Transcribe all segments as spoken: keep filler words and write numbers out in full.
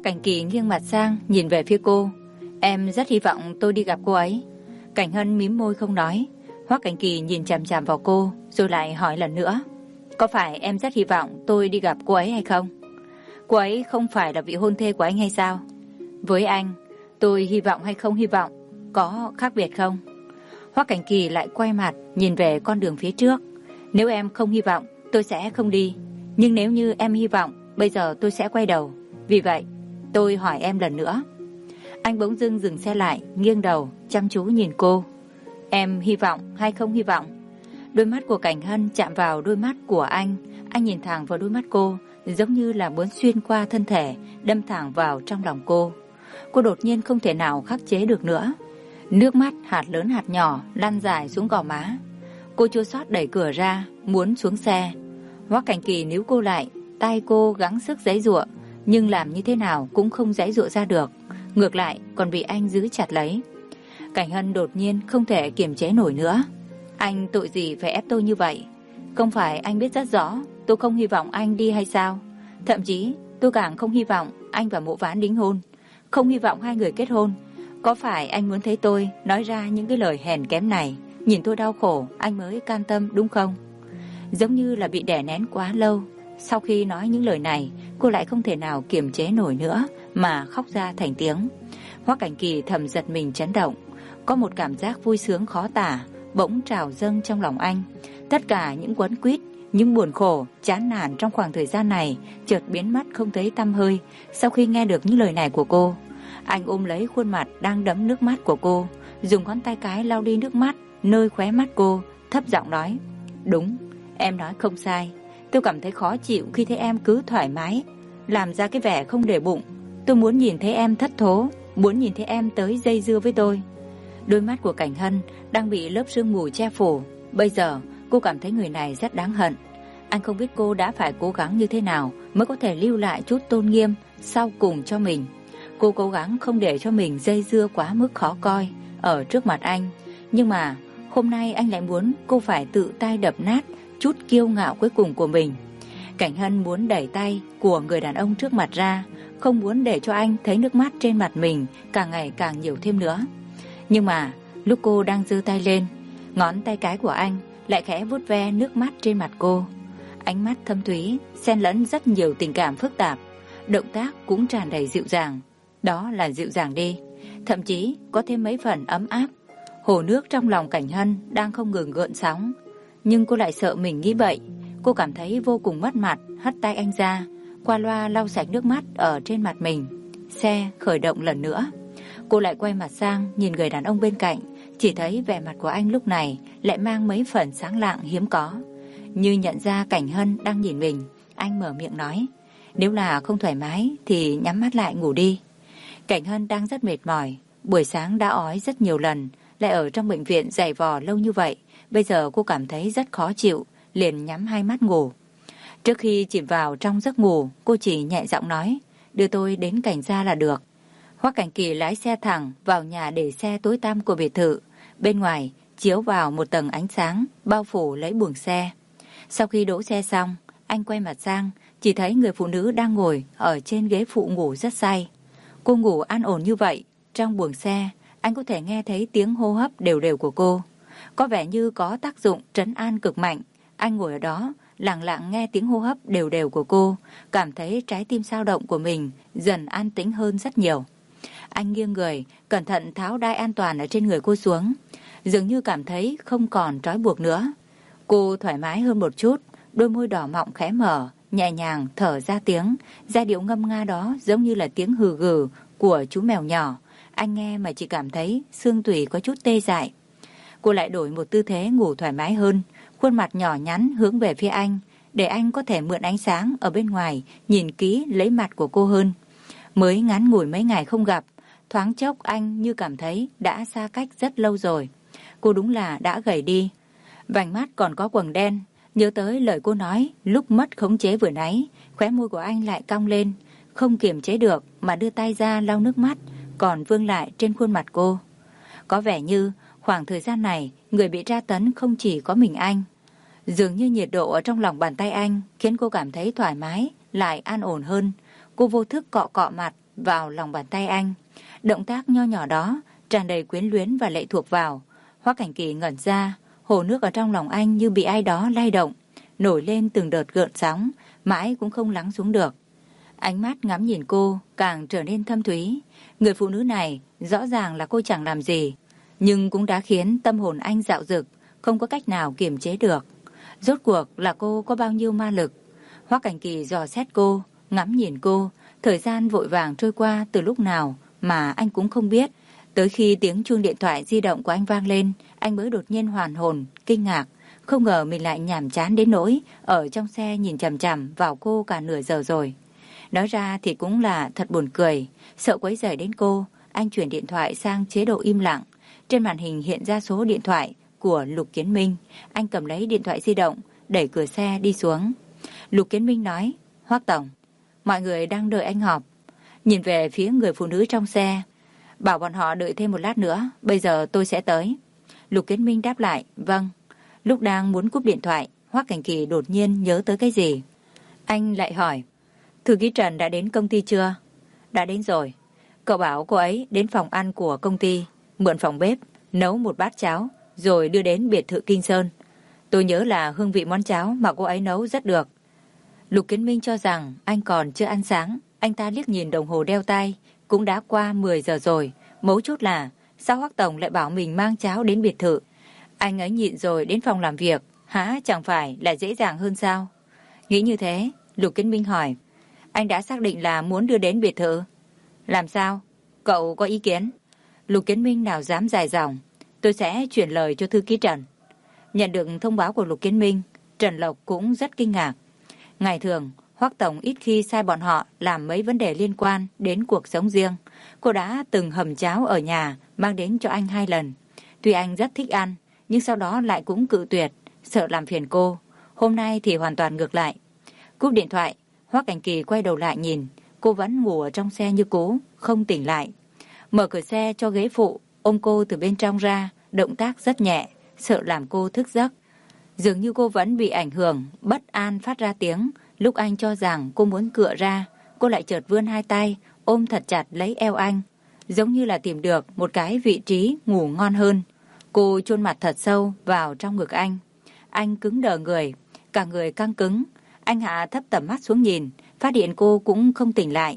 Hoắc Cảnh Kỳ nghiêng mặt sang nhìn về phía cô. Em rất hy vọng tôi đi gặp cô ấy. Cảnh Hân mím môi không nói. Hoắc Cảnh Kỳ nhìn chằm chằm vào cô, rồi lại hỏi lần nữa. Có phải em rất hy vọng tôi đi gặp cô ấy hay không? Cô ấy không phải là vị hôn thê của anh hay sao? Với anh, tôi hy vọng hay không hy vọng có khác biệt không? Hoắc Cảnh Kỳ lại quay mặt nhìn về con đường phía trước. Nếu em không hy vọng, tôi sẽ không đi. Nhưng nếu như em hy vọng, bây giờ tôi sẽ quay đầu. Vì vậy, tôi hỏi em lần nữa. Anh bỗng dưng dừng xe lại, nghiêng đầu, chăm chú nhìn cô. Em hy vọng hay không hy vọng? Đôi mắt của Cảnh Hân chạm vào đôi mắt của anh. Anh nhìn thẳng vào đôi mắt cô, giống như là muốn xuyên qua thân thể, đâm thẳng vào trong lòng cô. Cô đột nhiên không thể nào khắc chế được nữa. Nước mắt hạt lớn hạt nhỏ lăn dài xuống gò má. Cô chua xót đẩy cửa ra, muốn xuống xe. Hoắc Cảnh Kỳ níu cô lại, tay cô gắng sức giãy giụa, nhưng làm như thế nào cũng không giãy giụa ra được. Ngược lại còn bị anh giữ chặt lấy. Cảnh Hân đột nhiên không thể kiềm chế nổi nữa. Anh tội gì phải ép tôi như vậy? Không phải anh biết rất rõ tôi không hy vọng anh đi hay sao? Thậm chí tôi càng không hy vọng anh và Mộ Vãn đính hôn, không hy vọng hai người kết hôn. Có phải anh muốn thấy tôi nói ra những cái lời hèn kém này, nhìn tôi đau khổ anh mới can tâm đúng không? Giống như là bị đè nén quá lâu. Sau khi nói những lời này, cô lại không thể nào kiềm chế nổi nữa mà khóc ra thành tiếng. Hoắc Cảnh Kỳ thầm giật mình chấn động. Có một cảm giác vui sướng khó tả bỗng trào dâng trong lòng anh. Tất cả những quấn quýt, những buồn khổ, chán nản trong khoảng thời gian này chợt biến mất không thấy tăm hơi sau khi nghe được những lời này của cô. Anh ôm lấy khuôn mặt đang đẫm nước mắt của cô, dùng ngón tay cái lau đi nước mắt nơi khóe mắt cô, thấp giọng nói. Đúng, em nói không sai. Tôi cảm thấy khó chịu khi thấy em cứ thoải mái làm ra cái vẻ không để bụng. Tôi muốn nhìn thấy em thất thố, muốn nhìn thấy em tới dây dưa với tôi. Đôi mắt của Cảnh Hân đang bị lớp sương mù che phủ. Bây giờ cô cảm thấy người này rất đáng hận. Anh không biết cô đã phải cố gắng như thế nào mới có thể lưu lại chút tôn nghiêm sau cùng cho mình. Cô cố gắng không để cho mình dây dưa quá mức khó coi ở trước mặt anh. Nhưng mà hôm nay anh lại muốn cô phải tự tay đập nát chút kiêu ngạo cuối cùng của mình. Cảnh Hân muốn đẩy tay của người đàn ông trước mặt ra, không muốn để cho anh thấy nước mắt trên mặt mình càng ngày càng nhiều thêm nữa. Nhưng mà lúc cô đang giơ tay lên, ngón tay cái của anh lại khẽ vuốt ve nước mắt trên mặt cô. Ánh mắt thâm thúy xen lẫn rất nhiều tình cảm phức tạp, động tác cũng tràn đầy dịu dàng. Đó là dịu dàng đi, thậm chí có thêm mấy phần ấm áp. Hồ nước trong lòng Cảnh Hân đang không ngừng gợn sóng, nhưng cô lại sợ mình nghĩ bậy. Cô cảm thấy vô cùng mất mặt, hất tay anh ra, qua loa lau sạch nước mắt ở trên mặt mình. Xe khởi động lần nữa. Cô lại quay mặt sang nhìn người đàn ông bên cạnh, chỉ thấy vẻ mặt của anh lúc này lại mang mấy phần sáng lạng hiếm có. Như nhận ra Cảnh Hân đang nhìn mình, anh mở miệng nói. Nếu là không thoải mái thì nhắm mắt lại ngủ đi. Cảnh Hân đang rất mệt mỏi, buổi sáng đã ói rất nhiều lần, lại ở trong bệnh viện giày vò lâu như vậy. Bây giờ cô cảm thấy rất khó chịu, liền nhắm hai mắt ngủ. Trước khi chìm vào trong giấc ngủ, cô chỉ nhẹ giọng nói, đưa tôi đến Cảnh gia là được. Hoắc Cảnh Kỳ lái xe thẳng vào nhà để xe tối tăm của biệt thự. Bên ngoài chiếu vào một tầng ánh sáng bao phủ lấy buồng xe. Sau khi đỗ xe xong, anh quay mặt sang, chỉ thấy người phụ nữ đang ngồi ở trên ghế phụ ngủ rất say. Cô ngủ an ổn như vậy, trong buồng xe anh có thể nghe thấy tiếng hô hấp đều đều của cô. Có vẻ như có tác dụng trấn an cực mạnh. Anh ngồi ở đó lặng lặng nghe tiếng hô hấp đều đều của cô, cảm thấy trái tim dao động của mình dần an tĩnh hơn rất nhiều. Anh nghiêng người, cẩn thận tháo đai an toàn ở trên người cô xuống, dường như cảm thấy không còn trói buộc nữa. Cô thoải mái hơn một chút, đôi môi đỏ mọng khẽ mở, nhẹ nhàng thở ra tiếng, giai điệu ngâm nga đó giống như là tiếng hừ gừ của chú mèo nhỏ. Anh nghe mà chỉ cảm thấy xương tủy có chút tê dại. Cô lại đổi một tư thế ngủ thoải mái hơn, khuôn mặt nhỏ nhắn hướng về phía anh, để anh có thể mượn ánh sáng ở bên ngoài nhìn kỹ lấy mặt của cô hơn. Mới ngắn ngủi mấy ngày không gặp, thoáng chốc anh như cảm thấy đã xa cách rất lâu rồi. Cô đúng là đã gầy đi. Vành mắt còn có quầng đen. Nhớ tới lời cô nói lúc mất khống chế vừa nãy, khóe môi của anh lại cong lên, không kiềm chế được mà đưa tay ra lau nước mắt còn vương lại trên khuôn mặt cô. Có vẻ như khoảng thời gian này người bị tra tấn không chỉ có mình anh. Dường như nhiệt độ ở trong lòng bàn tay anh khiến cô cảm thấy thoải mái, lại an ổn hơn. Cô vô thức cọ cọ mặt, vào lòng bàn tay anh. Động tác nho nhỏ đó tràn đầy quyến luyến và lệ thuộc vào. Hoắc Cảnh Kỳ ngẩn ra, hồ nước ở trong lòng anh như bị ai đó lay động, nổi lên từng đợt gợn sóng, mãi cũng không lắng xuống được. Ánh mắt ngắm nhìn cô càng trở nên thâm thúy. Người phụ nữ này rõ ràng là cô chẳng làm gì, nhưng cũng đã khiến tâm hồn anh dạo dực, không có cách nào kiềm chế được. Rốt cuộc là cô có bao nhiêu ma lực? Hoắc Cảnh Kỳ dò xét cô, ngắm nhìn cô. Thời gian vội vàng trôi qua từ lúc nào mà anh cũng không biết. Tới khi tiếng chuông điện thoại di động của anh vang lên, anh mới đột nhiên hoàn hồn, kinh ngạc. Không ngờ mình lại nhàm chán đến nỗi ở trong xe nhìn chằm chằm vào cô cả nửa giờ rồi. Nói ra thì cũng là thật buồn cười. Sợ quấy rầy đến cô, anh chuyển điện thoại sang chế độ im lặng. Trên màn hình hiện ra số điện thoại của Lục Kiến Minh. Anh cầm lấy điện thoại di động, đẩy cửa xe đi xuống. Lục Kiến Minh nói, Hoắc tổng, mọi người đang đợi anh họp. Nhìn về phía người phụ nữ trong xe, bảo bọn họ đợi thêm một lát nữa, bây giờ tôi sẽ tới. Lục Kiến Minh đáp lại, vâng. Lúc đang muốn cúp điện thoại, Hoắc Cảnh Kỳ đột nhiên nhớ tới cái gì. Anh lại hỏi, thư ký Trần đã đến công ty chưa? Đã đến rồi. Cậu bảo cô ấy đến phòng ăn của công ty, mượn phòng bếp, nấu một bát cháo, rồi đưa đến biệt thự Kinh Sơn. Tôi nhớ là hương vị món cháo mà cô ấy nấu rất được. Lục Kiến Minh cho rằng anh còn chưa ăn sáng. Anh ta liếc nhìn đồng hồ đeo tay, cũng đã qua mười giờ rồi. Mấu chốt là sao Hoắc tổng lại bảo mình mang cháo đến biệt thự? Anh ấy nhịn rồi đến phòng làm việc, hả chẳng phải là dễ dàng hơn sao? Nghĩ như thế, Lục Kiến Minh hỏi, anh đã xác định là muốn đưa đến biệt thự? Làm sao? Cậu có ý kiến? Lục Kiến Minh nào dám dài dòng, tôi sẽ chuyển lời cho thư ký Trần. Nhận được thông báo của Lục Kiến Minh, Trần Lộc cũng rất kinh ngạc. Ngày thường, Hoắc tổng ít khi sai bọn họ làm mấy vấn đề liên quan đến cuộc sống riêng. Cô đã từng hầm cháo ở nhà mang đến cho anh hai lần. Tuy anh rất thích ăn, nhưng sau đó lại cũng cự tuyệt, sợ làm phiền cô. Hôm nay thì hoàn toàn ngược lại. Cúp điện thoại, Hoắc Cảnh Kỳ quay đầu lại nhìn, cô vẫn ngủ ở trong xe như cũ, không tỉnh lại. Mở cửa xe cho ghế phụ, ôm cô từ bên trong ra, động tác rất nhẹ, sợ làm cô thức giấc. Dường như cô vẫn bị ảnh hưởng, bất an phát ra tiếng. Lúc anh cho rằng cô muốn cựa ra, cô lại chợt vươn hai tay, ôm thật chặt lấy eo anh, giống như là tìm được một cái vị trí ngủ ngon hơn. Cô chôn mặt thật sâu vào trong ngực anh. Anh cứng đờ người, cả người căng cứng. Anh hạ thấp tầm mắt xuống nhìn, phát hiện cô cũng không tỉnh lại.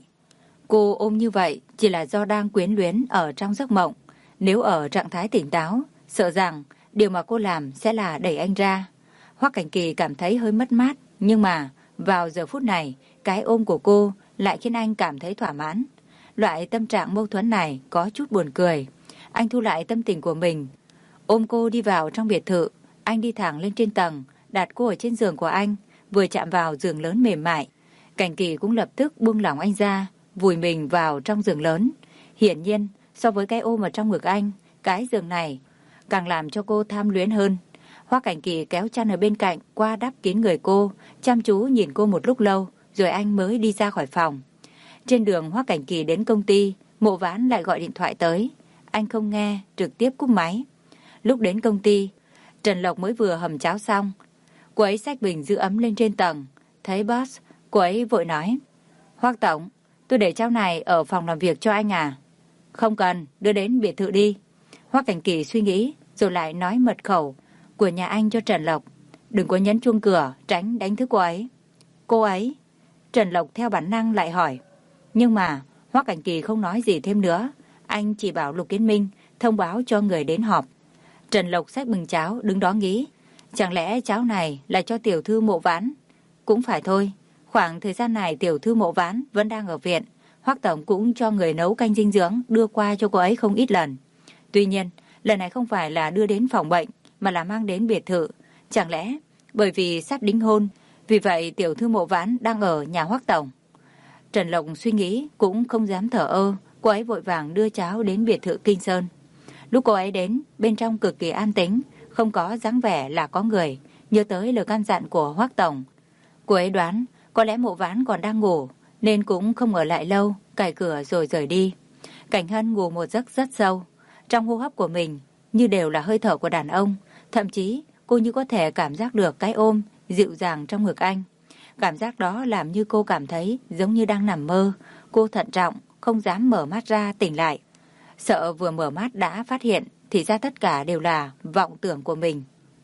Cô ôm như vậy chỉ là do đang quyến luyến ở trong giấc mộng. Nếu ở trạng thái tỉnh táo, sợ rằng điều mà cô làm sẽ là đẩy anh ra. Hoắc Cảnh Kỳ cảm thấy hơi mất mát, nhưng mà vào giờ phút này, cái ôm của cô lại khiến anh cảm thấy thỏa mãn. Loại tâm trạng mâu thuẫn này có chút buồn cười. Anh thu lại tâm tình của mình, ôm cô đi vào trong biệt thự. Anh đi thẳng lên trên tầng, đặt cô ở trên giường của anh. Vừa chạm vào giường lớn mềm mại, Cảnh Kỳ cũng lập tức buông lỏng anh ra, vùi mình vào trong giường lớn. Hiển nhiên, so với cái ôm ở trong ngực anh, cái giường này càng làm cho cô tham luyến hơn. Hoắc Cảnh Kỳ kéo chăn ở bên cạnh qua đắp kín người cô, chăm chú nhìn cô một lúc lâu, rồi anh mới đi ra khỏi phòng. Trên đường Hoắc Cảnh Kỳ đến công ty, Mộ Vãn lại gọi điện thoại tới. Anh không nghe, trực tiếp cúp máy. Lúc đến công ty, Trần Lộc mới vừa hầm cháo xong. Cô ấy xách bình giữ ấm lên trên tầng. Thấy boss, cô ấy vội nói, Hoắc tổng, tôi để cháo này ở phòng làm việc cho anh à? Không cần, đưa đến biệt thự đi. Hoắc Cảnh Kỳ suy nghĩ, rồi lại nói mật khẩu của nhà anh cho Trần Lộc. Đừng có nhấn chuông cửa, tránh đánh thức cô ấy. Cô ấy? Trần Lộc theo bản năng lại hỏi. Nhưng mà Hoắc Cảnh Kỳ không nói gì thêm nữa. Anh chỉ bảo Lục Kiến Minh thông báo cho người đến họp. Trần Lộc xách bình cháo đứng đó nghĩ, chẳng lẽ cháo này là cho tiểu thư Mộ Vãn? Cũng phải thôi, khoảng thời gian này tiểu thư Mộ Vãn vẫn đang ở viện. Hoắc tổng cũng cho người nấu canh dinh dưỡng đưa qua cho cô ấy không ít lần. Tuy nhiên, lần này không phải là đưa đến phòng bệnh, mà là mang đến biệt thự. Chẳng lẽ bởi vì sắp đính hôn, vì vậy tiểu thư Mộ Vãn đang ở nhà Hoắc tổng? Trần Lộc suy nghĩ cũng không dám thở ơ. Cô ấy vội vàng đưa cháo đến biệt thự Kinh Sơn. Lúc cô ấy đến, bên trong cực kỳ an tĩnh, không có dáng vẻ là có người. Nhớ tới lời căn dặn của Hoắc tổng, cô ấy đoán có lẽ Mộ Vãn còn đang ngủ, nên cũng không ở lại lâu, cài cửa rồi rời đi. Cảnh Hân ngủ một giấc rất sâu. Trong hô hấp của mình như đều là hơi thở của đàn ông. Thậm chí cô như có thể cảm giác được cái ôm dịu dàng trong ngực anh. Cảm giác đó làm như cô cảm thấy giống như đang nằm mơ. Cô thận trọng, không dám mở mắt ra tỉnh lại. Sợ vừa mở mắt đã phát hiện thì ra tất cả đều là vọng tưởng của mình.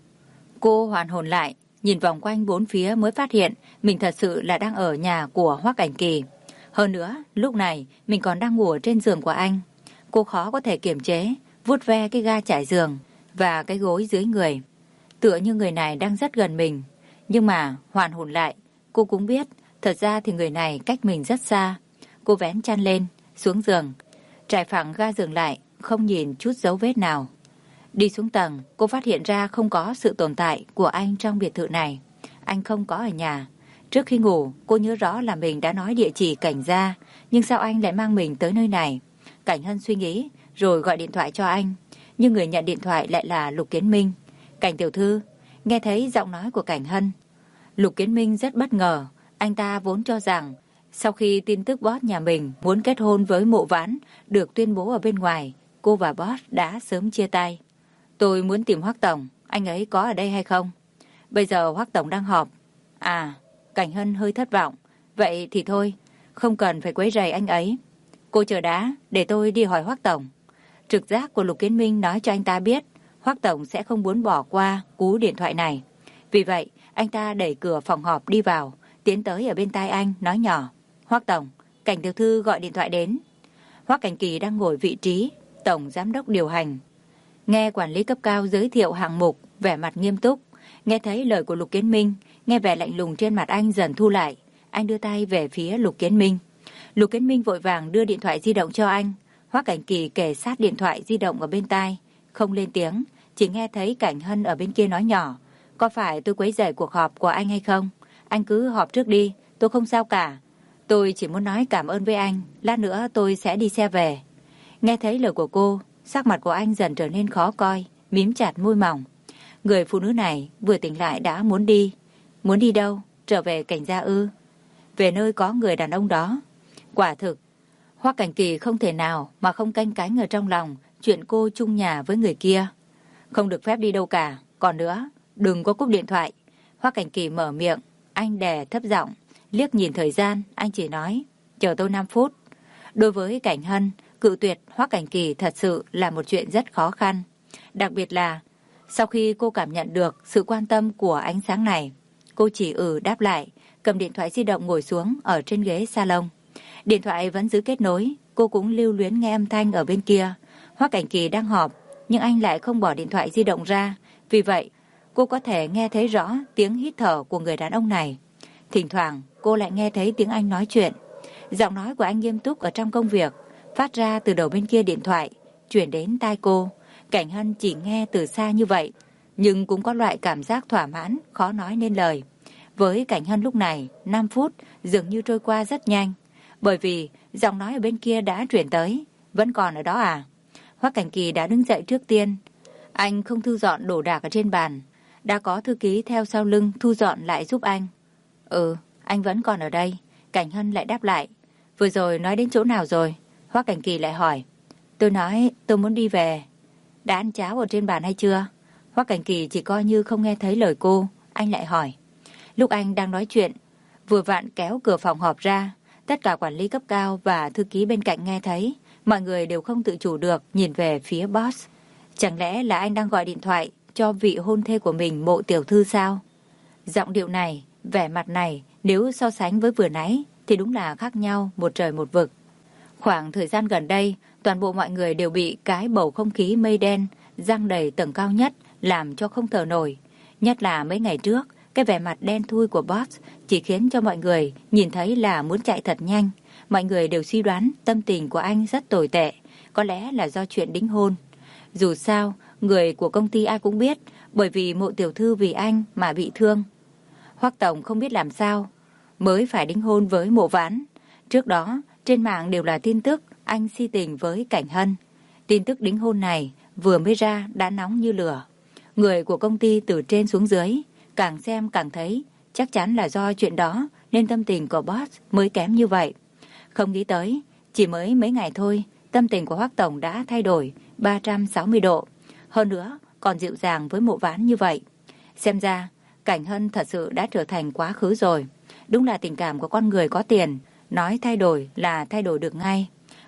Cô hoàn hồn lại, nhìn vòng quanh bốn phía mới phát hiện mình thật sự là đang ở nhà của Hoắc Cảnh Kỳ. Hơn nữa, lúc này mình còn đang ngủ trên giường của anh. Cô khó có thể kiềm chế, vuốt ve cái ga trải giường và cái gối dưới người. Tựa như người này đang rất gần mình. Nhưng mà hoàn hồn lại, cô cũng biết thật ra thì người này cách mình rất xa. Cô vén chăn lên, xuống giường, trải phẳng ga giường lại, không nhìn chút dấu vết nào. Đi xuống tầng, cô phát hiện ra không có sự tồn tại của anh trong biệt thự này. Anh không có ở nhà. Trước khi ngủ, cô nhớ rõ là mình đã nói địa chỉ Cảnh gia, nhưng sao anh lại mang mình tới nơi này? Cảnh Hân suy nghĩ, rồi gọi điện thoại cho anh. Nhưng người nhận điện thoại lại là Lục Kiến Minh. Cảnh tiểu thư, nghe thấy giọng nói của Cảnh Hân. Lục Kiến Minh rất bất ngờ. Anh ta vốn cho rằng, sau khi tin tức boss nhà mình muốn kết hôn với Mộ Vãn được tuyên bố ở bên ngoài, cô và boss đã sớm chia tay. Tôi muốn tìm Hoắc tổng, anh ấy có ở đây hay không? Bây giờ Hoắc tổng đang họp. À, Cảnh Hân hơi thất vọng. Vậy thì thôi, không cần phải quấy rầy anh ấy. Cô chờ đã, để tôi đi hỏi Hoắc tổng. Trực giác của Lục Kiến Minh nói cho anh ta biết Hoắc tổng sẽ không muốn bỏ qua cú điện thoại này. Vì vậy, anh ta đẩy cửa phòng họp đi vào, tiến tới ở bên tai anh, nói nhỏ. Hoắc tổng, Cảnh tiểu thư gọi điện thoại đến. Hoắc Cảnh Kỳ đang ngồi vị trí tổng giám đốc điều hành. Nghe quản lý cấp cao giới thiệu hạng mục, vẻ mặt nghiêm túc. Nghe thấy lời của Lục Kiến Minh, nghe vẻ lạnh lùng trên mặt anh dần thu lại. Anh đưa tay về phía Lục Kiến Minh. Lục Kiến Minh vội vàng đưa điện thoại di động cho anh. Hoắc Cảnh Kỳ kề sát điện thoại di động ở bên tai, không lên tiếng, chỉ nghe thấy Cảnh Hân ở bên kia nói nhỏ. Có phải tôi quấy rầy cuộc họp của anh hay không? Anh cứ họp trước đi, tôi không sao cả. Tôi chỉ muốn nói cảm ơn với anh, lát nữa tôi sẽ đi xe về. Nghe thấy lời của cô, sắc mặt của anh dần trở nên khó coi, mím chặt môi mỏng. Người phụ nữ này vừa tỉnh lại đã muốn đi. Muốn đi đâu? Trở về Cảnh gia ư? Về nơi có người đàn ông đó. Quả thực, Hoắc Cảnh Kỳ không thể nào mà không canh cánh ở trong lòng chuyện cô chung nhà với người kia. Không được phép đi đâu cả. Còn nữa, đừng có cúp điện thoại. Hoắc Cảnh Kỳ mở miệng, anh đè thấp giọng, liếc nhìn thời gian, anh chỉ nói, chờ tôi năm phút. Đối với Cảnh Hân, cự tuyệt Hoắc Cảnh Kỳ thật sự là một chuyện rất khó khăn. Đặc biệt là sau khi cô cảm nhận được sự quan tâm của ánh sáng này, cô chỉ ừ đáp lại, cầm điện thoại di động ngồi xuống ở trên ghế salon. Điện thoại vẫn giữ kết nối, cô cũng lưu luyến nghe âm thanh ở bên kia. Hoắc Cảnh Kỳ đang họp, nhưng anh lại không bỏ điện thoại di động ra. Vì vậy, cô có thể nghe thấy rõ tiếng hít thở của người đàn ông này. Thỉnh thoảng, cô lại nghe thấy tiếng anh nói chuyện. Giọng nói của anh nghiêm túc ở trong công việc, phát ra từ đầu bên kia điện thoại, chuyển đến tai cô. Cảnh Hân chỉ nghe từ xa như vậy, nhưng cũng có loại cảm giác thỏa mãn, khó nói nên lời. Với Cảnh Hân lúc này, năm phút dường như trôi qua rất nhanh, bởi vì giọng nói ở bên kia đã chuyển tới. Vẫn còn ở đó à? Hoắc Cảnh Kỳ đã đứng dậy trước tiên. Anh không thu dọn đồ đạc ở trên bàn, đã có thư ký theo sau lưng thu dọn lại giúp anh. Ừ, anh vẫn còn ở đây. Cảnh Hân lại đáp lại. Vừa rồi nói đến chỗ nào rồi? Hoắc Cảnh Kỳ lại hỏi. Tôi nói tôi muốn đi về. Đã ăn cháo ở trên bàn hay chưa? Hoắc Cảnh Kỳ chỉ coi như không nghe thấy lời cô. Anh lại hỏi. Lúc anh đang nói chuyện, vừa vặn kéo cửa phòng họp ra. Tất cả quản lý cấp cao và thư ký bên cạnh nghe thấy. Mọi người đều không tự chủ được nhìn về phía boss. Chẳng lẽ là anh đang gọi điện thoại cho vị hôn thê của mình, Mộ tiểu thư sao? Giọng điệu này, vẻ mặt này, nếu so sánh với vừa nãy thì đúng là khác nhau một trời một vực. Khoảng thời gian gần đây, toàn bộ mọi người đều bị cái bầu không khí mây đen giăng đầy tầng cao nhất làm cho không thở nổi. Nhất là mấy ngày trước, cái vẻ mặt đen thui của boss chỉ khiến cho mọi người nhìn thấy là muốn chạy thật nhanh. Mọi người đều suy đoán tâm tình của anh rất tồi tệ, có lẽ là do chuyện đính hôn. Dù sao, người của công ty ai cũng biết, bởi vì Mộ tiểu thư vì anh mà bị thương. Hoắc tổng không biết làm sao mới phải đính hôn với Mộ Vãn. Trước đó, trên mạng đều là tin tức anh si tình với Cảnh Hân. Tin tức đính hôn này vừa mới ra đã nóng như lửa. Người của công ty từ trên xuống dưới càng xem càng thấy chắc chắn là do chuyện đó nên tâm tình của boss mới kém như vậy. Không nghĩ tới, chỉ mới mấy ngày thôi, tâm tình của Hoắc tổng đã thay đổi ba trăm sáu mươi độ. Hơn nữa, còn dịu dàng với Mộ Vãn như vậy. Xem ra, Cảnh Hân thật sự đã trở thành quá khứ rồi. Đúng là tình cảm của con người có tiền, nói thay đổi là thay đổi được ngay.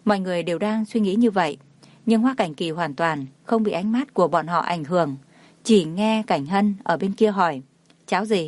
Mọi người đều đang suy nghĩ như vậy, nhưng Hoắc Cảnh Kỳ hoàn toàn không bị ánh mắt của bọn họ ảnh hưởng. Chỉ nghe Cảnh Hân ở bên kia hỏi, cháo gì?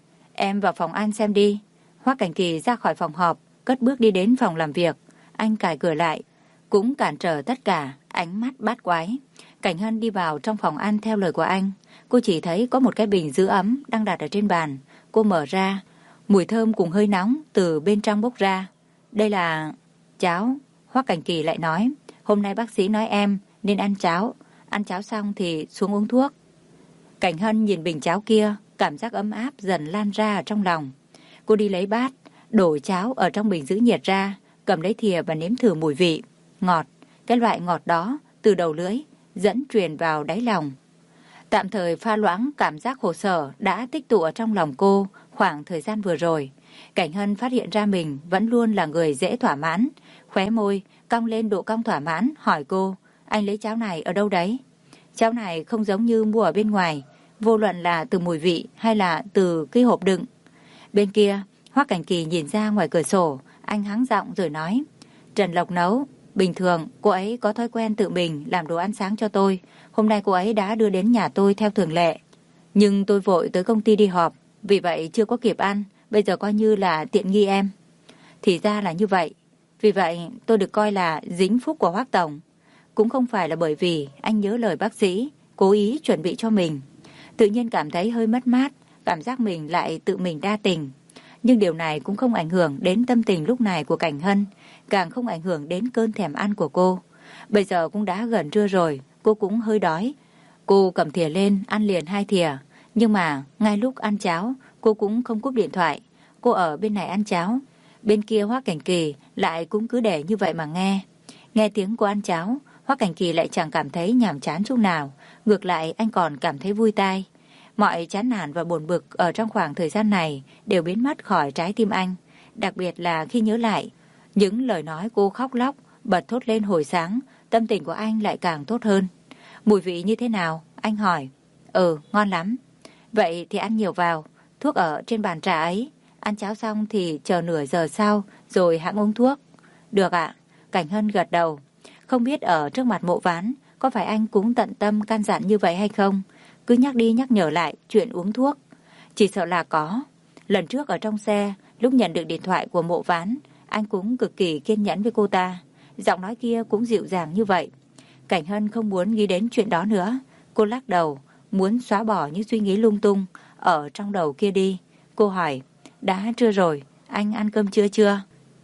Em vào phòng ăn xem đi. Hoắc Cảnh Kỳ ra khỏi phòng họp, cất bước đi đến phòng làm việc. Anh cài cửa lại, cũng cản trở tất cả ánh mắt bát quái. Cảnh Hân đi vào trong phòng ăn theo lời của anh. Cô chỉ thấy có một cái bình giữ ấm đang đặt ở trên bàn. Cô mở ra, mùi thơm cùng hơi nóng từ bên trong bốc ra. Đây là cháo. Hoắc Cảnh Kỳ lại nói, hôm nay bác sĩ nói em nên ăn cháo. Ăn cháo xong thì xuống uống thuốc. Cảnh Hân nhìn bình cháo kia, cảm giác ấm áp dần lan ra ở trong lòng. Cô đi lấy bát, đổ cháo ở trong bình giữ nhiệt ra, cầm lấy thìa và nếm thử mùi vị. Ngọt, cái loại ngọt đó từ đầu lưỡi dẫn truyền vào đáy lòng. Tạm thời pha loãng cảm giác khổ sở đã tích tụ ở trong lòng cô khoảng thời gian vừa rồi. Cảnh Hân phát hiện ra mình vẫn luôn là người dễ thỏa mãn. Khóe môi cong lên độ cong thỏa mãn, hỏi cô, anh lấy cháo này ở đâu đấy? Cháo này không giống như mua ở bên ngoài, vô luận là từ mùi vị hay là từ cái hộp đựng. Bên kia, Hoắc Cảnh Kỳ nhìn ra ngoài cửa sổ, anh hắng giọng rồi nói, Trần Lộc nấu. Bình thường, cô ấy có thói quen tự mình làm đồ ăn sáng cho tôi. Hôm nay cô ấy đã đưa đến nhà tôi theo thường lệ. Nhưng tôi vội tới công ty đi họp, vì vậy chưa có kịp ăn, bây giờ coi như là tiện nghi em. Thì ra là như vậy. Vì vậy, tôi được coi là dính phúc của Hoắc Tổng. Cũng không phải là bởi vì anh nhớ lời bác sĩ, cố ý chuẩn bị cho mình. Tự nhiên cảm thấy hơi mất mát, cảm giác mình lại tự mình đa tình. Nhưng điều này cũng không ảnh hưởng đến tâm tình lúc này của Cảnh Hân, càng không ảnh hưởng đến cơn thèm ăn của cô. Bây giờ cũng đã gần trưa rồi, cô cũng hơi đói. Cô cầm thìa lên, ăn liền hai thìa. Nhưng mà, ngay lúc ăn cháo, cô cũng không cúp điện thoại. Cô ở bên này ăn cháo. Bên kia Hoắc Cảnh Kỳ lại cũng cứ để như vậy mà nghe. Nghe tiếng cô ăn cháo, Hoắc Cảnh Kỳ lại chẳng cảm thấy nhàm chán chút nào. Ngược lại, anh còn cảm thấy vui tai. Mọi chán nản và buồn bực ở trong khoảng thời gian này đều biến mất khỏi trái tim anh. Đặc biệt là khi nhớ lại những lời nói cô khóc lóc, bật thốt lên hồi sáng, tâm tình của anh lại càng tốt hơn. Mùi vị như thế nào? Anh hỏi. Ừ, ngon lắm. Vậy thì ăn nhiều vào, thuốc ở trên bàn trà ấy. Ăn cháo xong thì chờ nửa giờ sau rồi hãng uống thuốc. Được ạ. Cảnh Hân gật đầu. Không biết ở trước mặt Mộ Ván có phải anh cũng tận tâm căn dặn như vậy hay không? Cứ nhắc đi nhắc nhở lại chuyện uống thuốc. Chỉ sợ là có. Lần trước ở trong xe, lúc nhận được điện thoại của Mộ Ván, anh cũng cực kỳ kiên nhẫn với cô ta. Giọng nói kia cũng dịu dàng như vậy. Cảnh Hân không muốn nghĩ đến chuyện đó nữa. Cô lắc đầu, muốn xóa bỏ những suy nghĩ lung tung ở trong đầu kia đi. Cô hỏi, đã trưa rồi, anh ăn cơm chưa chưa?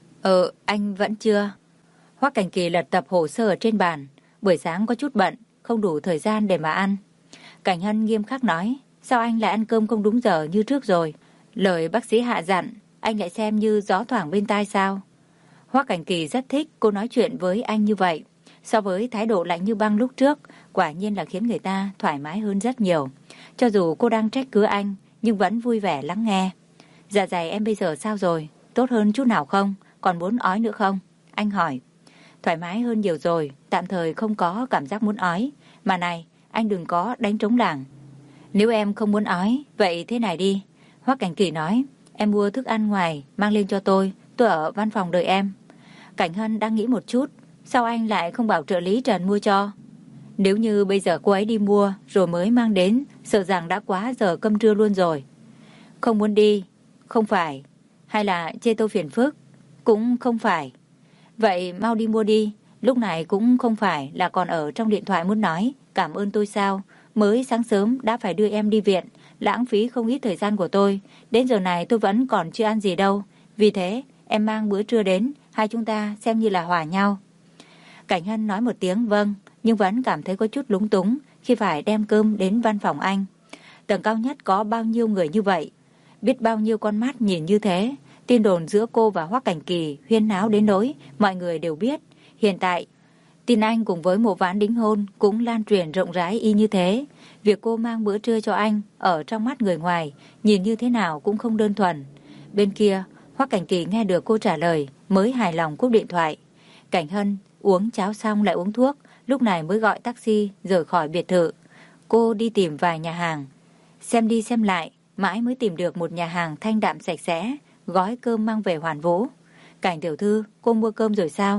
Ờ, anh vẫn chưa. Hoắc Cảnh Kỳ lật tập hồ sơ ở trên bàn. Buổi sáng có chút bận, không đủ thời gian để mà ăn. Cảnh Hân nghiêm khắc nói, sao anh lại ăn cơm không đúng giờ như trước rồi? Lời bác sĩ hạ dặn, anh lại xem như gió thoảng bên tai sao? Hoắc Cảnh Kỳ rất thích cô nói chuyện với anh như vậy. So với thái độ lạnh như băng lúc trước, quả nhiên là khiến người ta thoải mái hơn rất nhiều. Cho dù cô đang trách cứ anh, nhưng vẫn vui vẻ lắng nghe. Dạ dày em bây giờ sao rồi? Tốt hơn chút nào không? Còn muốn ói nữa không? Anh hỏi. Thoải mái hơn nhiều rồi, tạm thời không có cảm giác muốn ói. Mà này, anh đừng có đánh trống lảng. Nếu em không muốn ói, vậy thế này đi. Hoắc Cảnh Kỳ nói, em mua thức ăn ngoài, mang lên cho tôi, tôi ở văn phòng đợi em. Cảnh Hân đang nghĩ một chút, sao anh lại không bảo trợ lý Trần mua cho? Nếu như bây giờ cô ấy đi mua rồi mới mang đến, sợ rằng đã quá giờ cơm trưa luôn rồi. Không muốn đi, không phải. Hay là chê tôi phiền phức? Cũng không phải. Vậy mau đi mua đi, lúc này cũng không phải là còn ở trong điện thoại muốn nói cảm ơn tôi sao? Mới sáng sớm đã phải đưa em đi viện, lãng phí không ít thời gian của tôi. Đến giờ này tôi vẫn còn chưa ăn gì đâu. Vì thế, em mang bữa trưa đến, hai chúng ta xem như là hòa nhau. Cảnh Hân nói một tiếng vâng, nhưng vẫn cảm thấy có chút lúng túng khi phải đem cơm đến văn phòng anh. Tầng cao nhất có bao nhiêu người như vậy? Biết bao nhiêu con mắt nhìn như thế. Tin đồn giữa cô và Hoắc Cảnh Kỳ huyên náo đến nỗi mọi người đều biết. Hiện tại, tin anh cùng với Mộ Ván đính hôn cũng lan truyền rộng rãi y như thế. Việc cô mang bữa trưa cho anh ở trong mắt người ngoài nhìn như thế nào cũng không đơn thuần. Bên kia, Hoắc Cảnh Kỳ nghe được cô trả lời mới hài lòng cúp điện thoại. Cảnh Hân uống cháo xong lại uống thuốc, lúc này mới gọi taxi rời khỏi biệt thự. Cô đi tìm vài nhà hàng, xem đi xem lại, mãi mới tìm được một nhà hàng thanh đạm sạch sẽ, gói cơm mang về Hoàn Vũ. Cảnh tiểu thư, cô mua cơm rồi sao?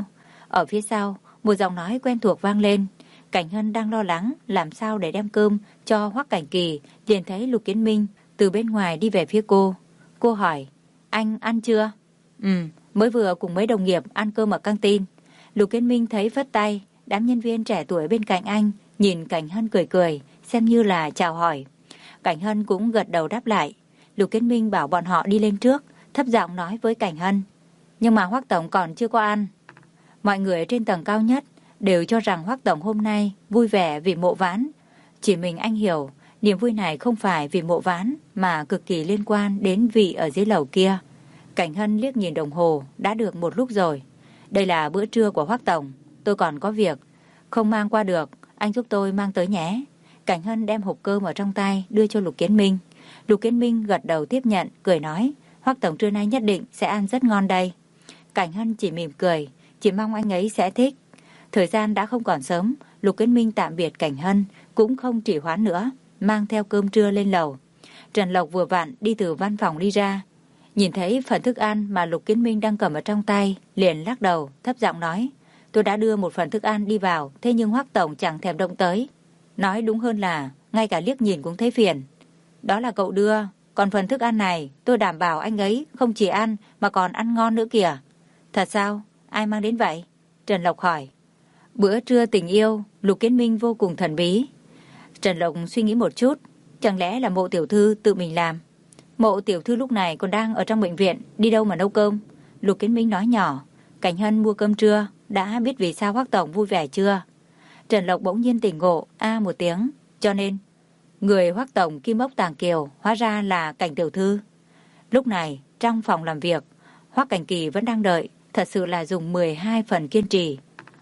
Ở phía sau, một giọng nói quen thuộc vang lên. Cảnh Hân đang lo lắng làm sao để đem cơm cho Hoắc Cảnh Kỳ, liền thấy Lục Kiến Minh từ bên ngoài đi về phía cô. Cô hỏi, anh ăn chưa? Ừ, mới vừa cùng mấy đồng nghiệp ăn cơm ở căng tin. Lục Kiến Minh thấy vất tay, đám nhân viên trẻ tuổi bên cạnh anh nhìn Cảnh Hân cười cười, xem như là chào hỏi. Cảnh Hân cũng gật đầu đáp lại. Lục Kiến Minh bảo bọn họ đi lên trước, thấp giọng nói với Cảnh Hân, nhưng mà Hoắc tổng còn chưa có ăn. Mọi người trên tầng cao nhất đều cho rằng Hoắc tổng hôm nay vui vẻ vì Mộ Vãn. Chỉ mình anh hiểu, niềm vui này không phải vì Mộ Vãn mà cực kỳ liên quan đến vị ở dưới lầu kia. Cảnh Hân liếc nhìn đồng hồ, đã được một lúc rồi. Đây là bữa trưa của Hoắc tổng, tôi còn có việc, không mang qua được, anh giúp tôi mang tới nhé. Cảnh Hân đem hộp cơm ở trong tay đưa cho Lục Kiến Minh. Lục Kiến Minh gật đầu tiếp nhận, cười nói, Hoắc tổng trưa nay nhất định sẽ ăn rất ngon đây. Cảnh Hân chỉ mỉm cười, chỉ mong anh ấy sẽ thích. Thời gian đã không còn sớm, Lục Kiến Minh tạm biệt Cảnh Hân, cũng không trì hoãn nữa, mang theo cơm trưa lên lầu. Trần Lộc vừa vặn đi từ văn phòng đi ra, nhìn thấy phần thức ăn mà Lục Kiến Minh đang cầm ở trong tay, liền lắc đầu, thấp giọng nói, tôi đã đưa một phần thức ăn đi vào, thế nhưng Hoắc tổng chẳng thèm động tới. Nói đúng hơn là, ngay cả liếc nhìn cũng thấy phiền. Đó là cậu đưa, còn phần thức ăn này, tôi đảm bảo anh ấy không chỉ ăn mà còn ăn ngon nữa kìa. Thật sao? Ai mang đến vậy? Trần Lộc hỏi. Bữa trưa tình yêu, Lục Kiến Minh vô cùng thần bí. Trần Lộc suy nghĩ một chút, chẳng lẽ là Mộ tiểu thư tự mình làm? Mộ tiểu thư lúc này còn đang ở trong bệnh viện, đi đâu mà nấu cơm? Lục Kiến Minh nói nhỏ. Cảnh Hân mua cơm trưa, đã biết vì sao Hoắc tổng vui vẻ chưa? Trần Lộc bỗng nhiên tỉnh ngộ, a một tiếng, cho nên người Hoắc tổng Kim Ốc Tàng Kiều hóa ra là Cảnh tiểu thư. Lúc này, trong phòng làm việc, Hoắc Cảnh Kỳ vẫn đang đợi, thật sự là dùng mười hai phần kiên trì.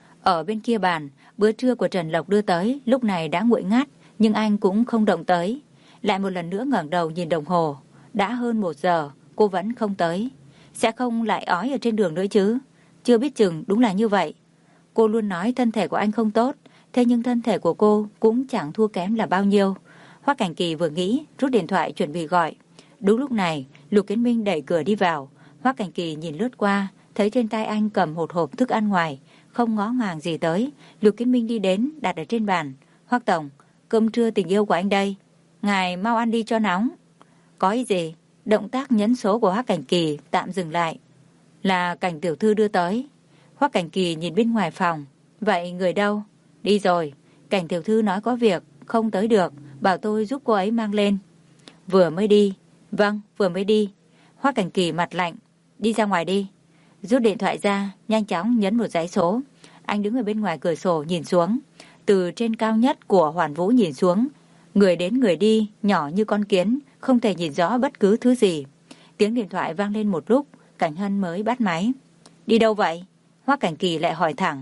Ở bên kia bàn, bữa trưa của Trần Lộc đưa tới, lúc này đã nguội ngắt, nhưng anh cũng không động tới. Lại một lần nữa ngẩng đầu nhìn đồng hồ, đã hơn một giờ, cô vẫn không tới. Sẽ không lại ói ở trên đường nữa chứ? Chưa biết chừng đúng là như vậy. Cô luôn nói thân thể của anh không tốt, thế nhưng thân thể của cô cũng chẳng thua kém là bao nhiêu. Hoắc Cảnh Kỳ vừa nghĩ, rút điện thoại chuẩn bị gọi. Đúng lúc này, Lục Kiến Minh đẩy cửa đi vào. Hoắc Cảnh Kỳ nhìn lướt qua, thấy trên tay anh cầm một hộp thức ăn ngoài, không ngó ngàng gì tới. Lục Kiến Minh đi đến, đặt ở trên bàn. Hoắc tổng, cơm trưa tình yêu của anh đây. Ngài mau ăn đi cho nóng. Có ý gì? Động tác nhấn số của Hoắc Cảnh Kỳ tạm dừng lại. Là Cảnh tiểu thư đưa tới. Hoắc Cảnh Kỳ nhìn bên ngoài phòng. Vậy người đâu? Đi rồi. Cảnh tiểu thư nói có việc, không tới được, bảo tôi giúp cô ấy mang lên. Vừa mới đi. Vâng, vừa mới đi. Hoắc Cảnh Kỳ mặt lạnh. Đi ra ngoài đi. Rút điện thoại ra, nhanh chóng nhấn một dãy số. Anh đứng ở bên ngoài cửa sổ nhìn xuống. Từ trên cao nhất của Hoàn Vũ nhìn xuống, người đến người đi, nhỏ như con kiến, không thể nhìn rõ bất cứ thứ gì. Tiếng điện thoại vang lên một lúc, Cảnh Hân mới bắt máy. Đi đâu vậy? Hoắc Cảnh Kỳ lại hỏi thẳng.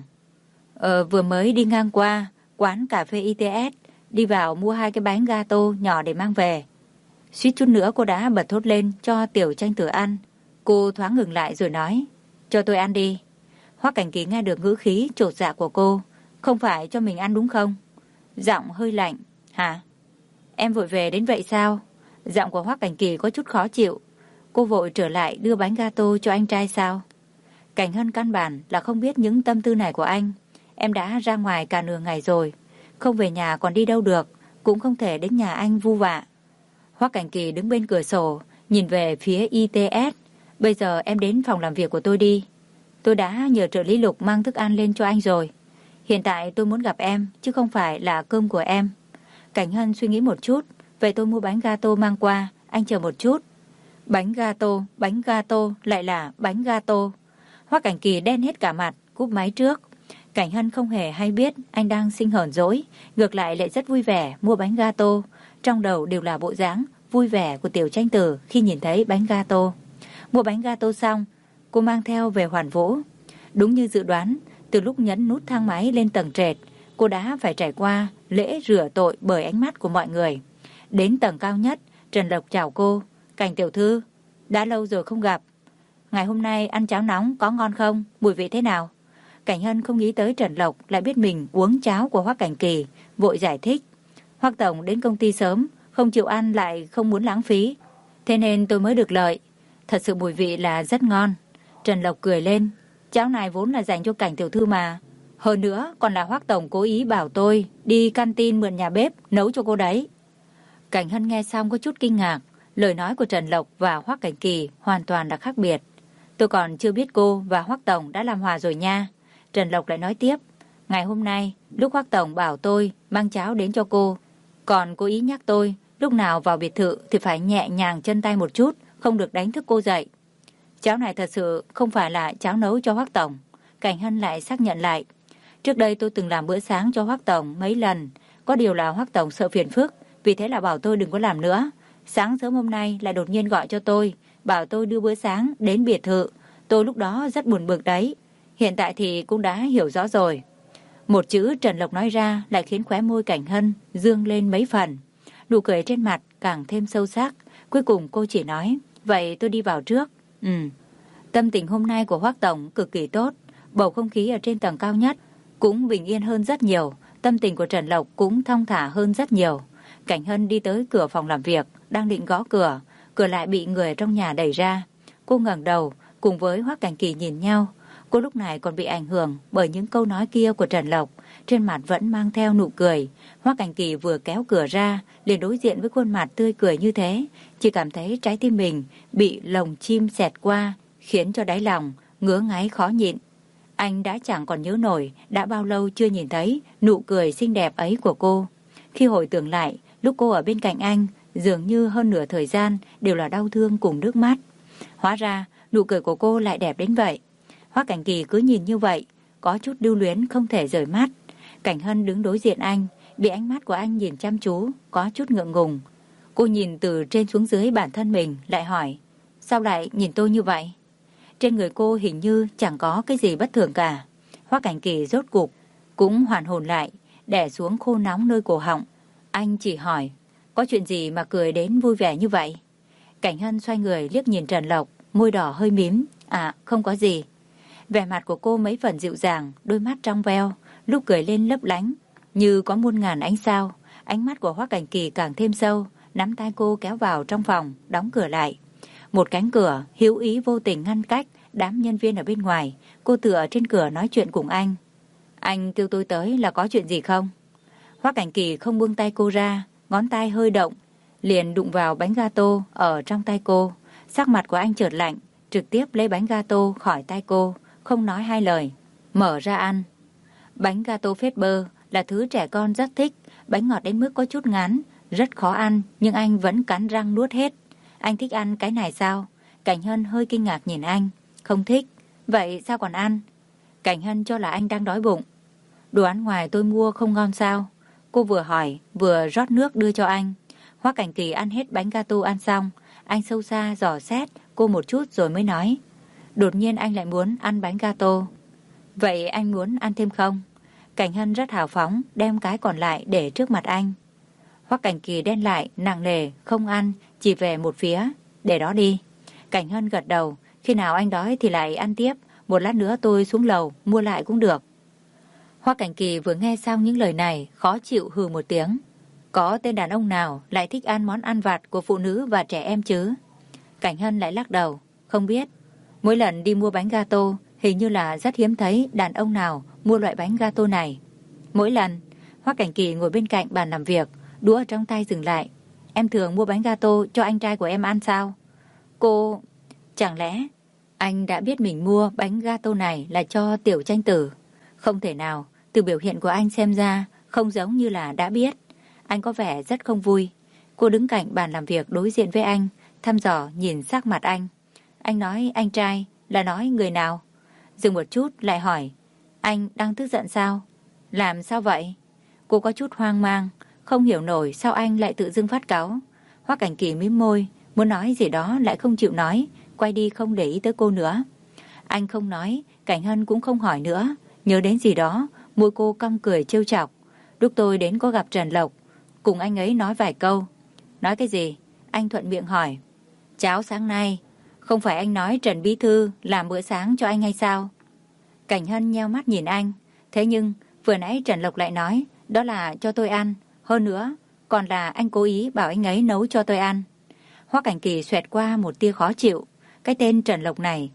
Ờ, vừa mới đi ngang qua quán cà phê i tê ét, đi vào mua hai cái bánh gato nhỏ để mang về. Suýt chút nữa cô đã bật thốt lên cho Tiểu Tranh Tử ăn. Cô thoáng ngừng lại rồi nói, cho tôi ăn đi. Hoắc Cảnh Kỳ nghe được ngữ khí chột dạ của cô. Không phải cho mình ăn đúng không? Giọng hơi lạnh. Hả? Em vội về đến vậy sao? Giọng của Hoắc Cảnh Kỳ có chút khó chịu. Cô vội trở lại đưa bánh gato cho anh trai sao? Cảnh Hân căn bản là không biết những tâm tư này của anh. Em đã ra ngoài cả nửa ngày rồi, không về nhà còn đi đâu được, cũng không thể đến nhà anh vu vạ. Hoắc Cảnh Kỳ đứng bên cửa sổ, nhìn về phía i tê ét. Bây giờ em đến phòng làm việc của tôi đi. Tôi đã nhờ trợ lý Lục mang thức ăn lên cho anh rồi. Hiện tại tôi muốn gặp em, chứ không phải là cơm của em. Cảnh Hân suy nghĩ một chút. Vậy tôi mua bánh gato mang qua, anh chờ một chút. Bánh gato, bánh gato, lại là bánh gato. Hoắc Cảnh Kỳ đen hết cả mặt, cúp máy trước. Cảnh Hân không hề hay biết anh đang sinh hờn dỗi, ngược lại lại rất vui vẻ mua bánh gato. Trong đầu đều là bộ dáng vui vẻ của Tiểu Tranh Tử khi nhìn thấy bánh gato. Mua bánh gato xong, cô mang theo về Hoàn Vũ. Đúng như dự đoán, từ lúc nhấn nút thang máy lên tầng trệt, cô đã phải trải qua lễ rửa tội bởi ánh mắt của mọi người. Đến tầng cao nhất, Trần Lộc chào cô. Cảnh tiểu thư, đã lâu rồi không gặp. Ngày hôm nay ăn cháo nóng có ngon không? Mùi vị thế nào? Cảnh Hân không nghĩ tới Trần Lộc lại biết mình uống cháo của Hoắc Cảnh Kỳ, vội giải thích. Hoắc tổng đến công ty sớm, không chịu ăn lại không muốn lãng phí. Thế nên tôi mới được lợi. Thật sự mùi vị là rất ngon. Trần Lộc cười lên. Cháo này vốn là dành cho Cảnh tiểu thư mà. Hơn nữa còn là Hoắc tổng cố ý bảo tôi đi canteen mượn nhà bếp nấu cho cô đấy. Cảnh Hân nghe xong có chút kinh ngạc. Lời nói của Trần Lộc và Hoắc Cảnh Kỳ hoàn toàn là khác biệt. Tôi còn chưa biết cô và Hoắc tổng đã làm hòa rồi nha. Trần Lộc lại nói tiếp. Ngày hôm nay lúc Hoắc tổng bảo tôi mang cháo đến cho cô, còn cố ý nhắc tôi lúc nào vào biệt thự thì phải nhẹ nhàng chân tay một chút, không được đánh thức cô dậy. Cháo này thật sự không phải là cháo nấu cho Hoắc tổng. Cảnh Hân lại xác nhận lại. Trước đây tôi từng làm bữa sáng cho Hoắc tổng mấy lần, có điều là Hoắc tổng sợ phiền phức, vì thế là bảo tôi đừng có làm nữa. Sáng sớm hôm nay lại đột nhiên gọi cho tôi, bảo tôi đưa bữa sáng đến biệt thự. Tôi lúc đó rất buồn bực đấy. Hiện tại thì cũng đã hiểu rõ rồi. Một chữ Trần Lộc nói ra lại khiến khóe môi Cảnh Hân dương lên mấy phần. Nụ cười trên mặt càng thêm sâu sắc. Cuối cùng cô chỉ nói, vậy tôi đi vào trước. Ừ. Tâm tình hôm nay của Hoắc tổng cực kỳ tốt. Bầu không khí ở trên tầng cao nhất cũng bình yên hơn rất nhiều. Tâm tình của Trần Lộc cũng thong thả hơn rất nhiều. Cảnh Hân đi tới cửa phòng làm việc, đang định gõ cửa, cửa lại bị người trong nhà đẩy ra. Cô ngẩng đầu, cùng với Hoắc Cảnh Kỳ nhìn nhau. Cô lúc này còn bị ảnh hưởng bởi những câu nói kia của Trần Lộc, trên mặt vẫn mang theo nụ cười. Hoắc Cảnh Kỳ vừa kéo cửa ra, liền đối diện với khuôn mặt tươi cười như thế, chỉ cảm thấy trái tim mình bị lồng chim xẹt qua, khiến cho đáy lòng ngứa ngáy khó nhịn. Anh đã chẳng còn nhớ nổi đã bao lâu chưa nhìn thấy nụ cười xinh đẹp ấy của cô. Khi hồi tưởng lại, lúc cô ở bên cạnh anh, dường như hơn nửa thời gian đều là đau thương cùng nước mắt. Hóa ra, nụ cười của cô lại đẹp đến vậy. Hoắc Cảnh Kỳ cứ nhìn như vậy, có chút lưu luyến không thể rời mắt. Cảnh Hân đứng đối diện anh, bị ánh mắt của anh nhìn chăm chú, có chút ngượng ngùng. Cô nhìn từ trên xuống dưới bản thân mình, lại hỏi, sao lại nhìn tôi như vậy? Trên người cô hình như chẳng có cái gì bất thường cả. Hoắc Cảnh Kỳ rốt cục cũng hoàn hồn lại, đè xuống khô nóng nơi cổ họng. Anh chỉ hỏi, có chuyện gì mà cười đến vui vẻ như vậy? Cảnh Hân xoay người liếc nhìn Trần Lộc, môi đỏ hơi mím. À, không có gì. Vẻ mặt của cô mấy phần dịu dàng, đôi mắt trong veo, lúc cười lên lấp lánh, như có muôn ngàn ánh sao. Ánh mắt của Hoắc Cảnh Kỳ càng thêm sâu, nắm tay cô kéo vào trong phòng, đóng cửa lại. Một cánh cửa hữu ý vô tình ngăn cách đám nhân viên ở bên ngoài. Cô tựa trên cửa nói chuyện cùng anh. Anh kêu tôi tới là có chuyện gì không? Hoắc Cảnh Kỳ không buông tay cô ra, ngón tay hơi động, liền đụng vào bánh gato ở trong tay cô. Sắc mặt của anh chợt lạnh, trực tiếp lấy bánh gato khỏi tay cô, không nói hai lời, mở ra ăn. Bánh gato phết bơ là thứ trẻ con rất thích, bánh ngọt đến mức có chút ngán, rất khó ăn, nhưng anh vẫn cắn răng nuốt hết. Anh thích ăn cái này sao? Cảnh Hân hơi kinh ngạc nhìn anh. Không thích. Vậy sao còn ăn? Cảnh Hân cho là anh đang đói bụng. Đồ ăn ngoài tôi mua không ngon sao? Cô vừa hỏi, vừa rót nước đưa cho anh. Hoắc Cảnh Kỳ ăn hết bánh gato ăn xong, anh sâu xa dò xét cô một chút rồi mới nói. Đột nhiên anh lại muốn ăn bánh gato. Vậy anh muốn ăn thêm không? Cảnh Hân rất hào phóng, đem cái còn lại để trước mặt anh. Hoắc Cảnh Kỳ đen lại, nặng nề, không ăn, chỉ về một phía. Để đó đi. Cảnh Hân gật đầu, khi nào anh đói thì lại ăn tiếp, một lát nữa tôi xuống lầu, mua lại cũng được. Hoắc Cảnh Kỳ vừa nghe xong những lời này, khó chịu hừ một tiếng. Có tên đàn ông nào lại thích ăn món ăn vặt của phụ nữ và trẻ em chứ? Cảnh Hân lại lắc đầu, không biết. Mỗi lần đi mua bánh gato, hình như là rất hiếm thấy đàn ông nào mua loại bánh gato này. Mỗi lần, Hoắc Cảnh Kỳ ngồi bên cạnh bàn làm việc, đũa ở trong tay dừng lại. Em thường mua bánh gato cho anh trai của em ăn sao? Cô... Chẳng lẽ anh đã biết mình mua bánh gato này là cho Tiểu Tranh Tử? Không thể nào, từ biểu hiện của anh xem ra không giống như là đã biết. Anh có vẻ rất không vui. Cô đứng cạnh bàn làm việc đối diện với anh, thăm dò nhìn sắc mặt anh. Anh nói anh trai là nói người nào? Dừng một chút lại hỏi, anh đang tức giận sao? Làm sao vậy? Cô có chút hoang mang, không hiểu nổi sao anh lại tự dưng phát cáu. Hoắc Cảnh Kỳ mím môi, muốn nói gì đó lại không chịu nói, quay đi không để ý tới cô nữa. Anh không nói, Cảnh Hân cũng không hỏi nữa. Nhớ đến gì đó, môi cô cong cười trêu chọc. Lúc tôi đến có gặp Trần Lộc, cùng anh ấy nói vài câu. Nói cái gì? Anh thuận miệng hỏi. Cháo sáng nay, không phải anh nói Trần Bí Thư làm bữa sáng cho anh hay sao? Cảnh Hân nheo mắt nhìn anh. Thế nhưng vừa nãy Trần Lộc lại nói đó là cho tôi ăn. Hơn nữa, còn là anh cố ý bảo anh ấy nấu cho tôi ăn. Hoắc Cảnh Kỳ xoẹt qua một tia khó chịu. Cái tên Trần Lộc này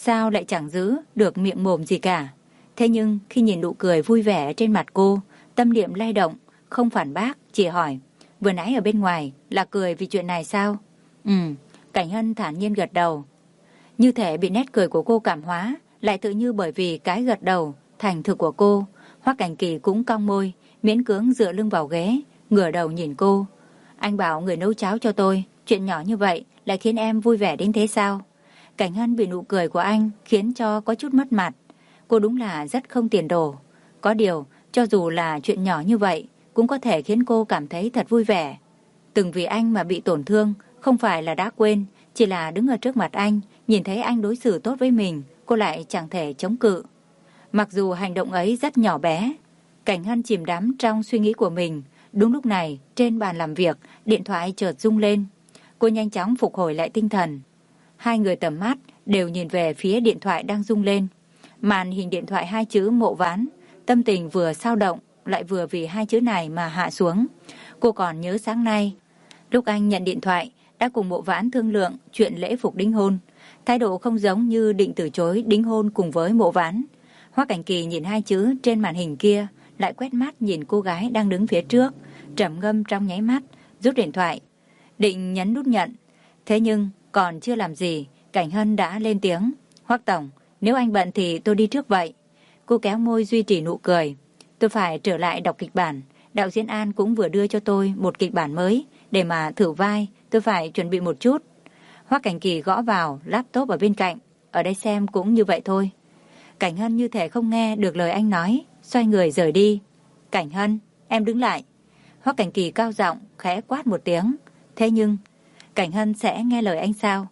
sao lại chẳng giữ được miệng mồm gì cả. Thế nhưng khi nhìn nụ cười vui vẻ trên mặt cô, tâm niệm lay động, không phản bác, chỉ hỏi, vừa nãy ở bên ngoài là cười vì chuyện này sao? Ừ, Cảnh Hân thản nhiên gật đầu. Như thể bị nét cười của cô cảm hóa, lại tự như bởi vì cái gật đầu thành thực của cô. Hoắc Cảnh Kỳ cũng cong môi, miễn cưỡng dựa lưng vào ghế, ngửa đầu nhìn cô. Anh bảo người nấu cháo cho tôi, chuyện nhỏ như vậy lại khiến em vui vẻ đến thế sao? Cảnh Hân bị nụ cười của anh khiến cho có chút mất mặt. Cô đúng là rất không tiền đồ. Có điều, cho dù là chuyện nhỏ như vậy, cũng có thể khiến cô cảm thấy thật vui vẻ. Từng vì anh mà bị tổn thương, không phải là đã quên, chỉ là đứng ở trước mặt anh, nhìn thấy anh đối xử tốt với mình, cô lại chẳng thể chống cự. Mặc dù hành động ấy rất nhỏ bé, Cảnh Hân chìm đắm trong suy nghĩ của mình. Đúng lúc này, trên bàn làm việc, điện thoại chợt rung lên. Cô nhanh chóng phục hồi lại tinh thần. Hai người tầm mắt đều nhìn về phía điện thoại đang rung lên. Màn hình điện thoại hai chữ Mộ Ván. Tâm tình vừa xao động, lại vừa vì hai chữ này mà hạ xuống. Cô còn nhớ sáng nay, lúc anh nhận điện thoại, đã cùng Mộ Vãn thương lượng chuyện lễ phục đính hôn. Thái độ không giống như định từ chối đính hôn cùng với Mộ Vãn. Hoắc Cảnh Kỳ nhìn hai chữ trên màn hình kia, lại quét mắt nhìn cô gái đang đứng phía trước, trầm ngâm trong nháy mắt, rút điện thoại, định nhấn nút nhận. Thế nhưng còn chưa làm gì, Cảnh Hân đã lên tiếng, Hoắc tổng, nếu anh bận thì tôi đi trước vậy. Cô kéo môi duy trì nụ cười. Tôi phải trở lại đọc kịch bản. Đạo diễn An cũng vừa đưa cho tôi một kịch bản mới, để mà thử vai, tôi phải chuẩn bị một chút. Hoắc Cảnh Kỳ gõ vào laptop ở bên cạnh. Ở đây xem cũng như vậy thôi. Cảnh Hân như thể không nghe được lời anh nói, xoay người rời đi. Cảnh Hân, em đứng lại. Hoắc Cảnh Kỳ cao giọng khẽ quát một tiếng. Thế nhưng Cảnh Hân sẽ nghe lời anh sao?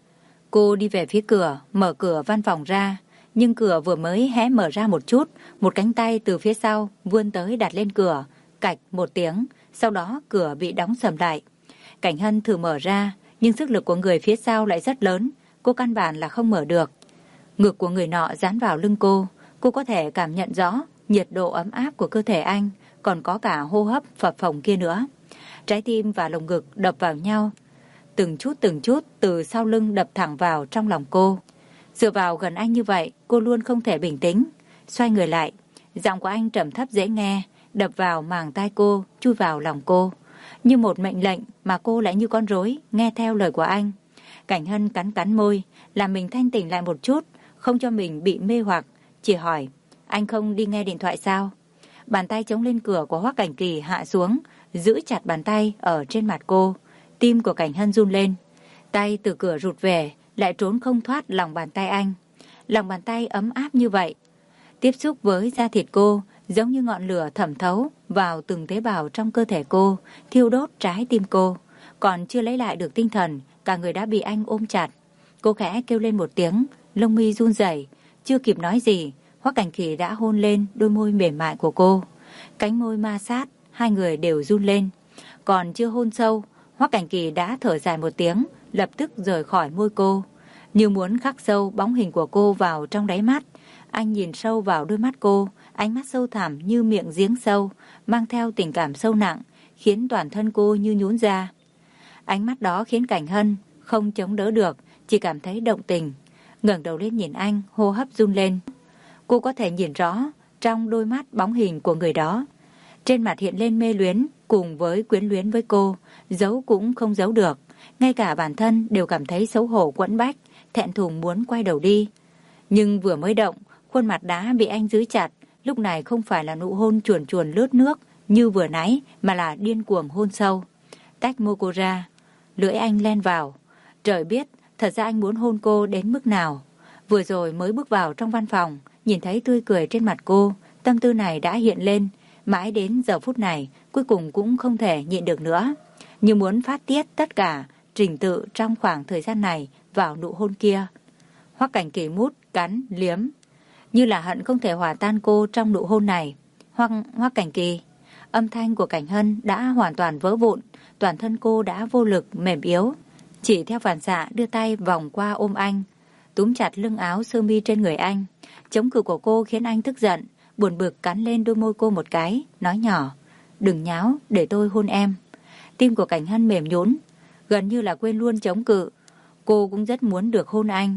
Cô đi về phía cửa, mở cửa văn phòng ra. Nhưng cửa vừa mới hé mở ra một chút, một cánh tay từ phía sau vươn tới đặt lên cửa, cạch một tiếng, sau đó cửa bị đóng sầm lại. Cảnh Hân thử mở ra, nhưng sức lực của người phía sau lại rất lớn, cô căn bản là không mở được. Ngực của người nọ dán vào lưng cô, cô có thể cảm nhận rõ nhiệt độ ấm áp của cơ thể anh, còn có cả hô hấp phập phồng kia nữa. Trái tim và lồng ngực đập vào nhau, từng chút từng chút từ sau lưng đập thẳng vào trong lòng cô. Dựa vào gần anh như vậy, cô luôn không thể bình tĩnh. Xoay người lại, giọng của anh trầm thấp dễ nghe, đập vào màng tai cô, chui vào lòng cô. Như một mệnh lệnh mà cô lại như con rối, nghe theo lời của anh. Cảnh Hân cắn cắn môi, làm mình thanh tỉnh lại một chút, không cho mình bị mê hoặc, chỉ hỏi, anh không đi nghe điện thoại sao? Bàn tay chống lên cửa của Hoắc Cảnh Kỳ hạ xuống, giữ chặt bàn tay ở trên mặt cô. Tim của Cảnh Hân run lên, tay từ cửa rụt về, lại trốn không thoát lòng bàn tay anh. Lòng bàn tay ấm áp như vậy, tiếp xúc với da thịt cô, giống như ngọn lửa thẩm thấu vào từng tế bào trong cơ thể cô, thiêu đốt trái tim cô. Còn chưa lấy lại được tinh thần, cả người đã bị anh ôm chặt. Cô khẽ kêu lên một tiếng, lông mi run rẩy, chưa kịp nói gì, Hoắc Cảnh Kỳ đã hôn lên đôi môi mềm mại của cô. Cánh môi ma sát, hai người đều run lên. Còn chưa hôn sâu, Hoắc Cảnh Kỳ đã thở dài một tiếng, lập tức rời khỏi môi cô, như muốn khắc sâu bóng hình của cô vào trong đáy mắt. Anh nhìn sâu vào đôi mắt cô, ánh mắt sâu thẳm như miệng giếng sâu, mang theo tình cảm sâu nặng, khiến toàn thân cô như nhũn ra. Ánh mắt đó khiến Cảnh Hân không chống đỡ được, chỉ cảm thấy động tình. Ngẩng đầu lên nhìn anh, hô hấp run lên. Cô có thể nhìn rõ trong đôi mắt bóng hình của người đó. Trên mặt hiện lên mê luyến cùng với quyến luyến với cô, giấu cũng không giấu được. Ngay cả bản thân đều cảm thấy xấu hổ quẫn bách, thẹn thùng muốn quay đầu đi. Nhưng vừa mới động, khuôn mặt đã bị anh giữ chặt. Lúc này không phải là nụ hôn chuồn chuồn lướt nước như vừa nãy, mà là điên cuồng hôn sâu. Tách môi cô ra, lưỡi anh len vào. Trời biết, thật ra anh muốn hôn cô đến mức nào. Vừa rồi mới bước vào trong văn phòng, nhìn thấy tươi cười trên mặt cô, tâm tư này đã hiện lên. Mãi đến giờ phút này, cuối cùng cũng không thể nhịn được nữa, như muốn phát tiết tất cả trình tự trong khoảng thời gian này vào nụ hôn kia. Hoắc Cảnh Kỳ mút, cắn, liếm, như là hận không thể hòa tan cô trong nụ hôn này. Hoắc Hoắc Cảnh Kỳ, âm thanh của Cảnh Hân đã hoàn toàn vỡ vụn, toàn thân cô đã vô lực mềm yếu, chỉ theo phản xạ đưa tay vòng qua ôm anh, túm chặt lưng áo sơ mi trên người anh. Chống cự của cô khiến anh tức giận, buồn bực cắn lên đôi môi cô một cái, nói nhỏ, đừng nháo, để tôi hôn em. Tim của Cảnh Hân mềm nhũn, gần như là quên luôn chống cự. Cô cũng rất muốn được hôn anh,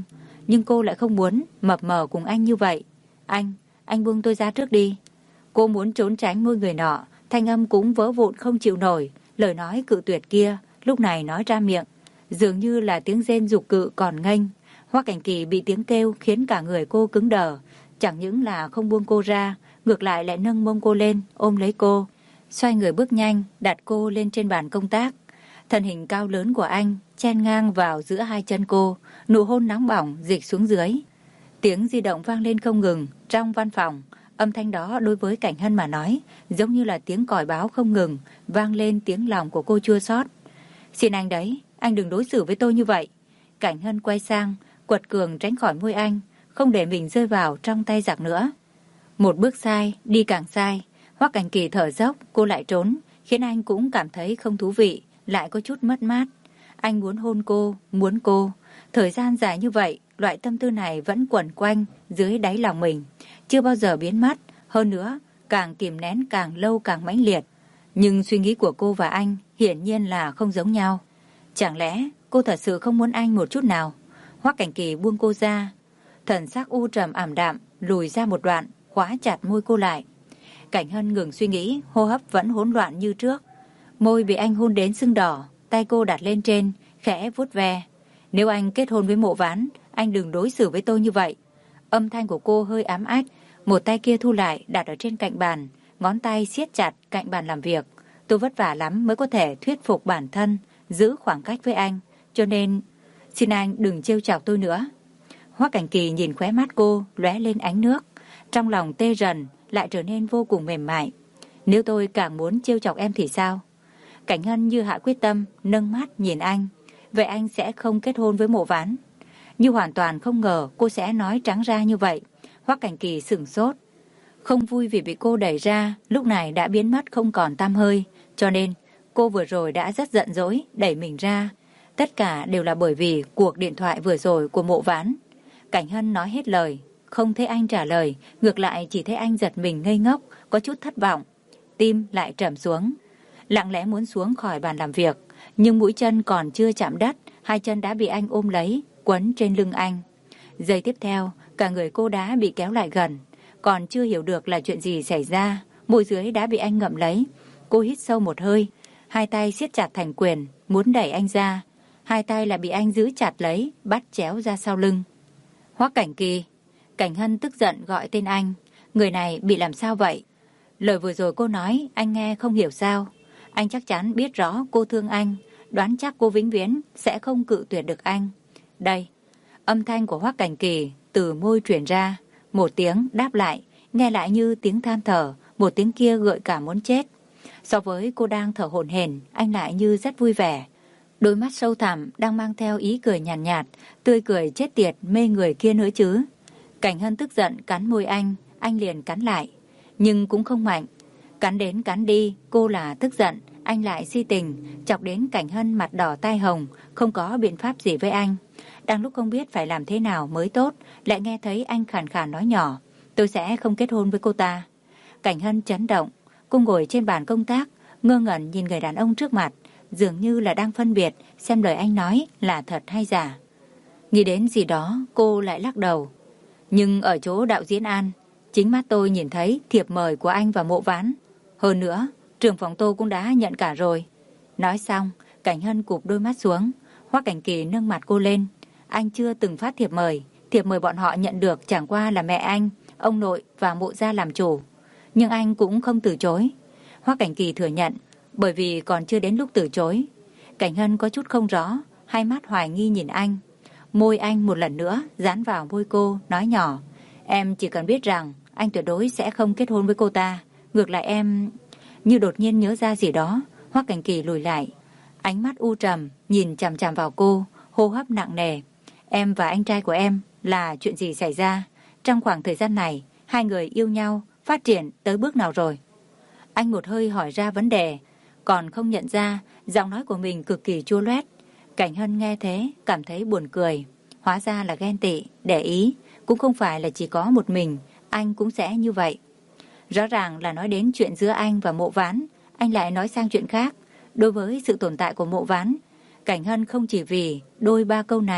nhưng cô lại không muốn mập mờ cùng anh như vậy. Anh, anh buông tôi ra trước đi. Cô muốn trốn tránh môi người nọ, thanh âm cũng vỡ vụn không chịu nổi. Lời nói cự tuyệt kia lúc này nói ra miệng, dường như là tiếng rên dục cự còn nghênh. Hoắc Cảnh Kỳ bị tiếng kêu khiến cả người cô cứng đờ, chẳng những là không buông cô ra, ngược lại lại nâng mông cô lên, ôm lấy cô, xoay người bước nhanh, đặt cô lên trên bàn công tác. Thân hình cao lớn của anh chen ngang vào giữa hai chân cô, nụ hôn nóng bỏng dịch xuống dưới. Tiếng di động vang lên không ngừng trong văn phòng. Âm thanh đó đối với Cảnh Hân mà nói giống như là tiếng còi báo không ngừng vang lên, tiếng lòng của cô chua xót. Xin anh đấy, anh đừng đối xử với tôi như vậy. Cảnh Hân quay sang, quật cường tránh khỏi môi anh, không để mình rơi vào trong tay giặc nữa. Một bước sai, đi càng sai. Hoắc Cảnh Kỳ thở dốc, cô lại trốn, khiến anh cũng cảm thấy không thú vị, lại có chút mất mát. Anh muốn hôn cô, muốn cô. Thời gian dài như vậy, loại tâm tư này vẫn quẩn quanh dưới đáy lòng mình, chưa bao giờ biến mất. Hơn nữa, càng kìm nén càng lâu càng mãnh liệt. Nhưng suy nghĩ của cô và anh hiển nhiên là không giống nhau. Chẳng lẽ cô thật sự không muốn anh một chút nào? Hoắc Cảnh Kỳ buông cô ra, thần sắc u trầm ảm đạm, lùi ra một đoạn, khóa chặt môi cô lại. Cảnh Hân ngừng suy nghĩ, hô hấp vẫn hỗn loạn như trước. Môi bị anh hôn đến sưng đỏ, tay cô đặt lên trên, khẽ vuốt ve. Nếu anh kết hôn với Mộ Ván, anh đừng đối xử với tôi như vậy. Âm thanh của cô hơi ám ách, một tay kia thu lại đặt ở trên cạnh bàn, ngón tay siết chặt cạnh bàn làm việc. Tôi vất vả lắm mới có thể thuyết phục bản thân giữ khoảng cách với anh, cho nên xin anh đừng trêu chọc tôi nữa. Hoắc Cảnh Kỳ nhìn khóe mắt cô lóe lên ánh nước, trong lòng tê rần lại trở nên vô cùng mềm mại. Nếu tôi càng muốn trêu chọc em thì sao? Cảnh Hân như hạ quyết tâm, nâng mắt nhìn anh. Vậy anh sẽ không kết hôn với Mộ Ván? Như hoàn toàn không ngờ cô sẽ nói trắng ra như vậy. Hoắc Cảnh Kỳ sửng sốt, không vui vì bị cô đẩy ra, lúc này đã biến mất không còn tăm hơi. Cho nên cô vừa rồi đã rất giận dỗi đẩy mình ra. Tất cả đều là bởi vì cuộc điện thoại vừa rồi của Mộ Ván. Cảnh Hân nói hết lời, không thấy anh trả lời, ngược lại chỉ thấy anh giật mình ngây ngốc, có chút thất vọng. Tim lại trầm xuống, lặng lẽ muốn xuống khỏi bàn làm việc, nhưng mũi chân còn chưa chạm đất, hai chân đã bị anh ôm lấy, quấn trên lưng anh. Giây tiếp theo, cả người cô đã bị kéo lại gần, còn chưa hiểu được là chuyện gì xảy ra, môi dưới đã bị anh ngậm lấy. Cô hít sâu một hơi, hai tay siết chặt thành quyền, muốn đẩy anh ra, hai tay lại bị anh giữ chặt lấy, bắt chéo ra sau lưng. Hoắc Cảnh Kỳ. Cảnh Hân tức giận gọi tên anh. Người này bị làm sao vậy? Lời vừa rồi cô nói anh nghe không hiểu sao? Anh chắc chắn biết rõ cô thương anh, đoán chắc cô vĩnh viễn sẽ không cự tuyệt được anh. Đây, âm thanh của Hoắc Cảnh Kỳ từ môi truyền ra, một tiếng đáp lại, nghe lại như tiếng than thở, một tiếng kia gợi cả muốn chết. So với cô đang thở hổn hển, anh lại như rất vui vẻ. Đôi mắt sâu thẳm đang mang theo ý cười nhàn nhạt, nhạt, tươi cười chết tiệt mê người kia nữa chứ. Cảnh Hân tức giận cắn môi anh, anh liền cắn lại, nhưng cũng không mạnh. Cắn đến cắn đi, cô là tức giận, anh lại si tình, chọc đến Cảnh Hân mặt đỏ tai hồng, không có biện pháp gì với anh. Đang lúc không biết phải làm thế nào mới tốt, lại nghe thấy anh khàn khàn nói nhỏ, tôi sẽ không kết hôn với cô ta. Cảnh Hân chấn động, cô ngồi trên bàn công tác, ngơ ngẩn nhìn người đàn ông trước mặt, dường như là đang phân biệt xem lời anh nói là thật hay giả. Nghĩ đến gì đó, cô lại lắc đầu. Nhưng ở chỗ đạo diễn An, chính mắt tôi nhìn thấy thiệp mời của anh và Mộ Ván. Hơn nữa, trưởng phòng Tô cũng đã nhận cả rồi. Nói xong, Cảnh Hân cụp đôi mắt xuống. Hoắc Cảnh Kỳ nâng mặt cô lên. Anh chưa từng phát thiệp mời. Thiệp mời bọn họ nhận được chẳng qua là mẹ anh, ông nội và Mộ gia làm chủ. Nhưng anh cũng không từ chối. Hoắc Cảnh Kỳ thừa nhận, bởi vì còn chưa đến lúc từ chối. Cảnh Hân có chút không rõ, hai mắt hoài nghi nhìn anh. Môi anh một lần nữa dán vào môi cô, nói nhỏ, em chỉ cần biết rằng anh tuyệt đối sẽ không kết hôn với cô ta. Ngược lại em... Như đột nhiên nhớ ra gì đó, Hoắc Cảnh Kỳ lùi lại, ánh mắt u trầm nhìn chằm chằm vào cô, hô hấp nặng nề. Em và anh trai của em là chuyện gì xảy ra? Trong khoảng thời gian này, hai người yêu nhau, phát triển tới bước nào rồi? Anh một hơi hỏi ra vấn đề, còn không nhận ra giọng nói của mình cực kỳ chua loét. Cảnh Hân nghe thế cảm thấy buồn cười. Hóa ra là ghen tị, để ý. Cũng không phải là chỉ có một mình anh cũng sẽ như vậy. Rõ ràng là nói đến chuyện giữa anh và Mộ Ván, anh lại nói sang chuyện khác. Đối với sự tồn tại của Mộ Ván, Cảnh Hân không chỉ vì đôi ba câu này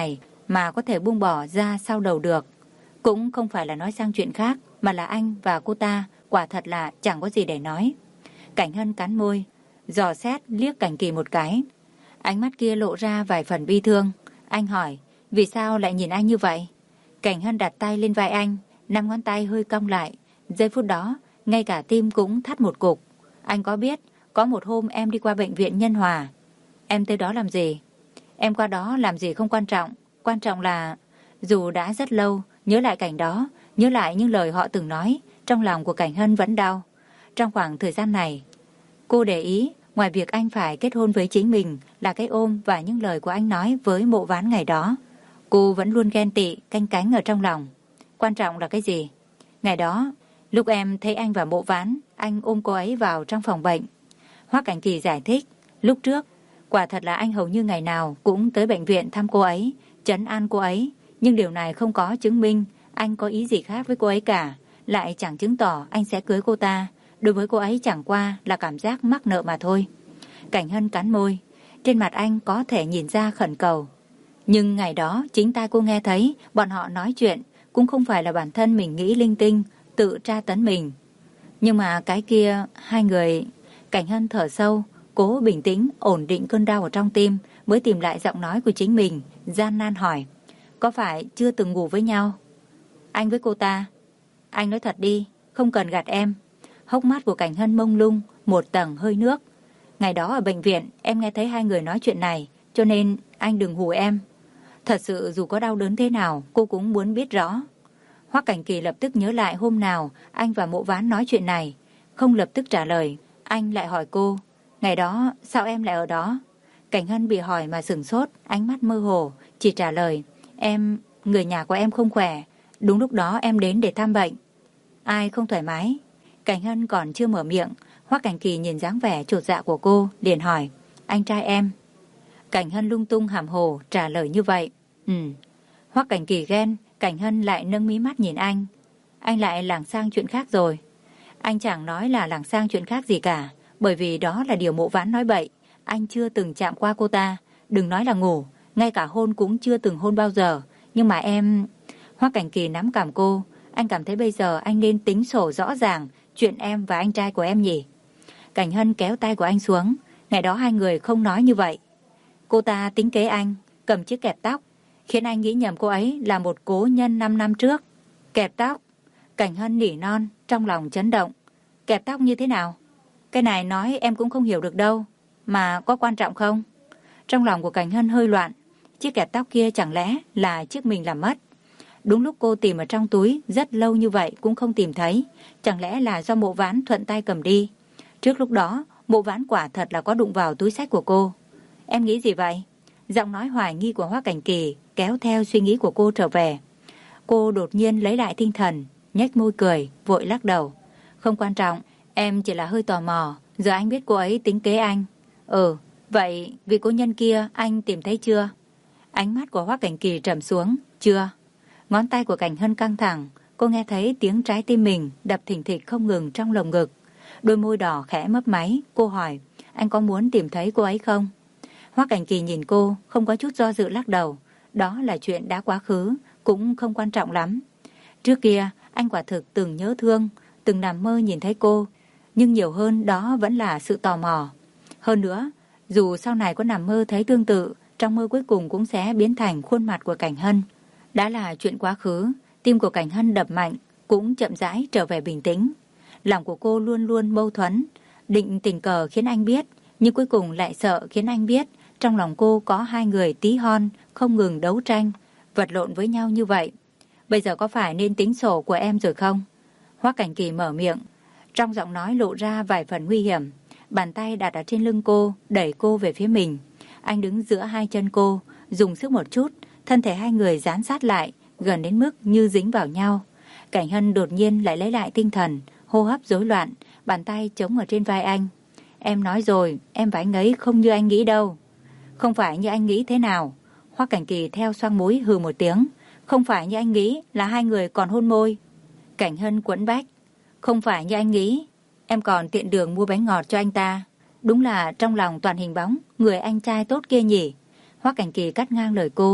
mà có thể buông bỏ ra sau đầu được. Cũng không phải là nói sang chuyện khác, mà là anh và cô ta quả thật là chẳng có gì để nói. Cảnh Hân cắn môi, dò xét liếc Cảnh Kỳ một cái. Ánh mắt kia lộ ra vài phần bi thương. Anh hỏi, vì sao lại nhìn anh như vậy? Cảnh Hân đặt tay lên vai anh, năm ngón tay hơi cong lại. Giây phút đó, ngay cả tim cũng thắt một cục. Anh có biết, có một hôm em đi qua bệnh viện Nhân Hòa. Em tới đó làm gì? Em qua đó làm gì không quan trọng. Quan trọng là, dù đã rất lâu, nhớ lại cảnh đó, nhớ lại những lời họ từng nói, trong lòng của Cảnh Hân vẫn đau. Trong khoảng thời gian này, cô để ý, ngoài việc anh phải kết hôn với chính mình, là cái ôm và những lời của anh nói với Mộ Ván ngày đó. Cô vẫn luôn ghen tị, canh cánh ở trong lòng. Quan trọng là cái gì? Ngày đó, lúc em thấy anh và Mộ Ván, anh ôm cô ấy vào trong phòng bệnh. Hoắc Cảnh Kỳ giải thích, lúc trước, quả thật là anh hầu như ngày nào cũng tới bệnh viện thăm cô ấy, trấn an cô ấy. Nhưng điều này không có chứng minh anh có ý gì khác với cô ấy cả, lại chẳng chứng tỏ anh sẽ cưới cô ta. Đối với cô ấy chẳng qua là cảm giác mắc nợ mà thôi. Cảnh Hân cắn môi, trên mặt anh có thể nhìn ra khẩn cầu. Nhưng ngày đó chính tai cô nghe thấy bọn họ nói chuyện, cũng không phải là bản thân mình nghĩ linh tinh, tự tra tấn mình. Nhưng mà cái kia, hai người... Cảnh Hân thở sâu, cố bình tĩnh, ổn định cơn đau ở trong tim, mới tìm lại giọng nói của chính mình, gian nan hỏi. Có phải chưa từng ngủ với nhau? Anh với cô ta? Anh nói thật đi, không cần gạt em. Hốc mắt của Cảnh Hân mông lung, một tầng hơi nước. Ngày đó ở bệnh viện, em nghe thấy hai người nói chuyện này, cho nên anh đừng hù em. Thật sự dù có đau đớn thế nào, cô cũng muốn biết rõ. Hoắc Cảnh Kỳ lập tức nhớ lại hôm nào anh và Mộ Ván nói chuyện này, không lập tức trả lời. Anh lại hỏi cô, ngày đó sao em lại ở đó? Cảnh Hân bị hỏi mà sửng sốt, ánh mắt mơ hồ, chỉ trả lời, em, người nhà của em không khỏe, đúng lúc đó em đến để thăm bệnh. Ai không thoải mái? Cảnh Hân còn chưa mở miệng, Hoắc Cảnh Kỳ nhìn dáng vẻ chột dạ của cô, liền hỏi, anh trai em. Cảnh Hân lung tung hàm hồ trả lời như vậy. Ừ. Hoắc Cảnh Kỳ ghen, Cảnh Hân lại nâng mí mắt nhìn anh. Anh lại lảng sang chuyện khác rồi. Anh chẳng nói là lảng sang chuyện khác gì cả, bởi vì đó là điều Mộ Ván nói bậy. Anh chưa từng chạm qua cô ta, đừng nói là ngủ, ngay cả hôn cũng chưa từng hôn bao giờ. Nhưng mà em... Hoắc Cảnh Kỳ nắm cằm cô, anh cảm thấy bây giờ anh nên tính sổ rõ ràng chuyện em và anh trai của em nhỉ. Cảnh Hân kéo tay của anh xuống, ngày đó hai người không nói như vậy. Cô ta tính kế anh, cầm chiếc kẹp tóc, khiến anh nghĩ nhầm cô ấy là một cố nhân năm năm trước. Kẹp tóc? Cảnh Hân nỉ non, trong lòng chấn động. Kẹp tóc như thế nào? Cái này nói em cũng không hiểu được đâu, mà có quan trọng không? Trong lòng của Cảnh Hân hơi loạn, chiếc kẹp tóc kia chẳng lẽ là chiếc mình làm mất? Đúng lúc cô tìm ở trong túi rất lâu như vậy cũng không tìm thấy, chẳng lẽ là do Mộ Ván thuận tay cầm đi? Trước lúc đó, Mộ Ván quả thật là có đụng vào túi xách của cô. Em nghĩ gì vậy? Giọng nói hoài nghi của Hoắc Cảnh Kỳ kéo theo suy nghĩ của cô trở về. Cô đột nhiên lấy lại tinh thần, nhếch môi cười, vội lắc đầu. Không quan trọng, em chỉ là hơi tò mò, giờ anh biết cô ấy tính kế anh. Ừ, vậy vị cô nhân kia anh tìm thấy chưa? Ánh mắt của Hoắc Cảnh Kỳ trầm xuống, chưa. Ngón tay của Cảnh Hân căng thẳng, cô nghe thấy tiếng trái tim mình đập thình thịch không ngừng trong lồng ngực. Đôi môi đỏ khẽ mấp máy, cô hỏi, anh có muốn tìm thấy cô ấy không? Hoắc Cảnh Kỳ nhìn cô, không có chút do dự lắc đầu. Đó là chuyện đã quá khứ, cũng không quan trọng lắm. Trước kia, anh quả thực từng nhớ thương, từng nằm mơ nhìn thấy cô, nhưng nhiều hơn đó vẫn là sự tò mò. Hơn nữa, dù sau này có nằm mơ thấy tương tự, trong mơ cuối cùng cũng sẽ biến thành khuôn mặt của Cảnh Hân. Đã là chuyện quá khứ, tim của Cảnh Hân đập mạnh, cũng chậm rãi trở về bình tĩnh. Lòng của cô luôn luôn mâu thuẫn, định tình cờ khiến anh biết, nhưng cuối cùng lại sợ khiến anh biết. Trong lòng cô có hai người tí hon, không ngừng đấu tranh, vật lộn với nhau như vậy. Bây giờ có phải nên tính sổ của em rồi không? Hoắc Cảnh Kỳ mở miệng, trong giọng nói lộ ra vài phần nguy hiểm. Bàn tay đặt ở trên lưng cô, đẩy cô về phía mình. Anh đứng giữa hai chân cô, dùng sức một chút, thân thể hai người dán sát lại, gần đến mức như dính vào nhau. Cảnh Hân đột nhiên lại lấy lại tinh thần, hô hấp rối loạn, bàn tay chống ở trên vai anh. Em nói rồi, em và anh ấy không như anh nghĩ đâu. Không phải như anh nghĩ thế nào? Hoắc Cảnh Kỳ theo xoang mũi hừ một tiếng. Không phải như anh nghĩ là hai người còn hôn môi. Cảnh Hân quẫn bách. Không phải như anh nghĩ, em còn tiện đường mua bánh ngọt cho anh ta. Đúng là trong lòng toàn hình bóng người anh trai tốt kia nhỉ. Hoắc Cảnh Kỳ cắt ngang lời cô.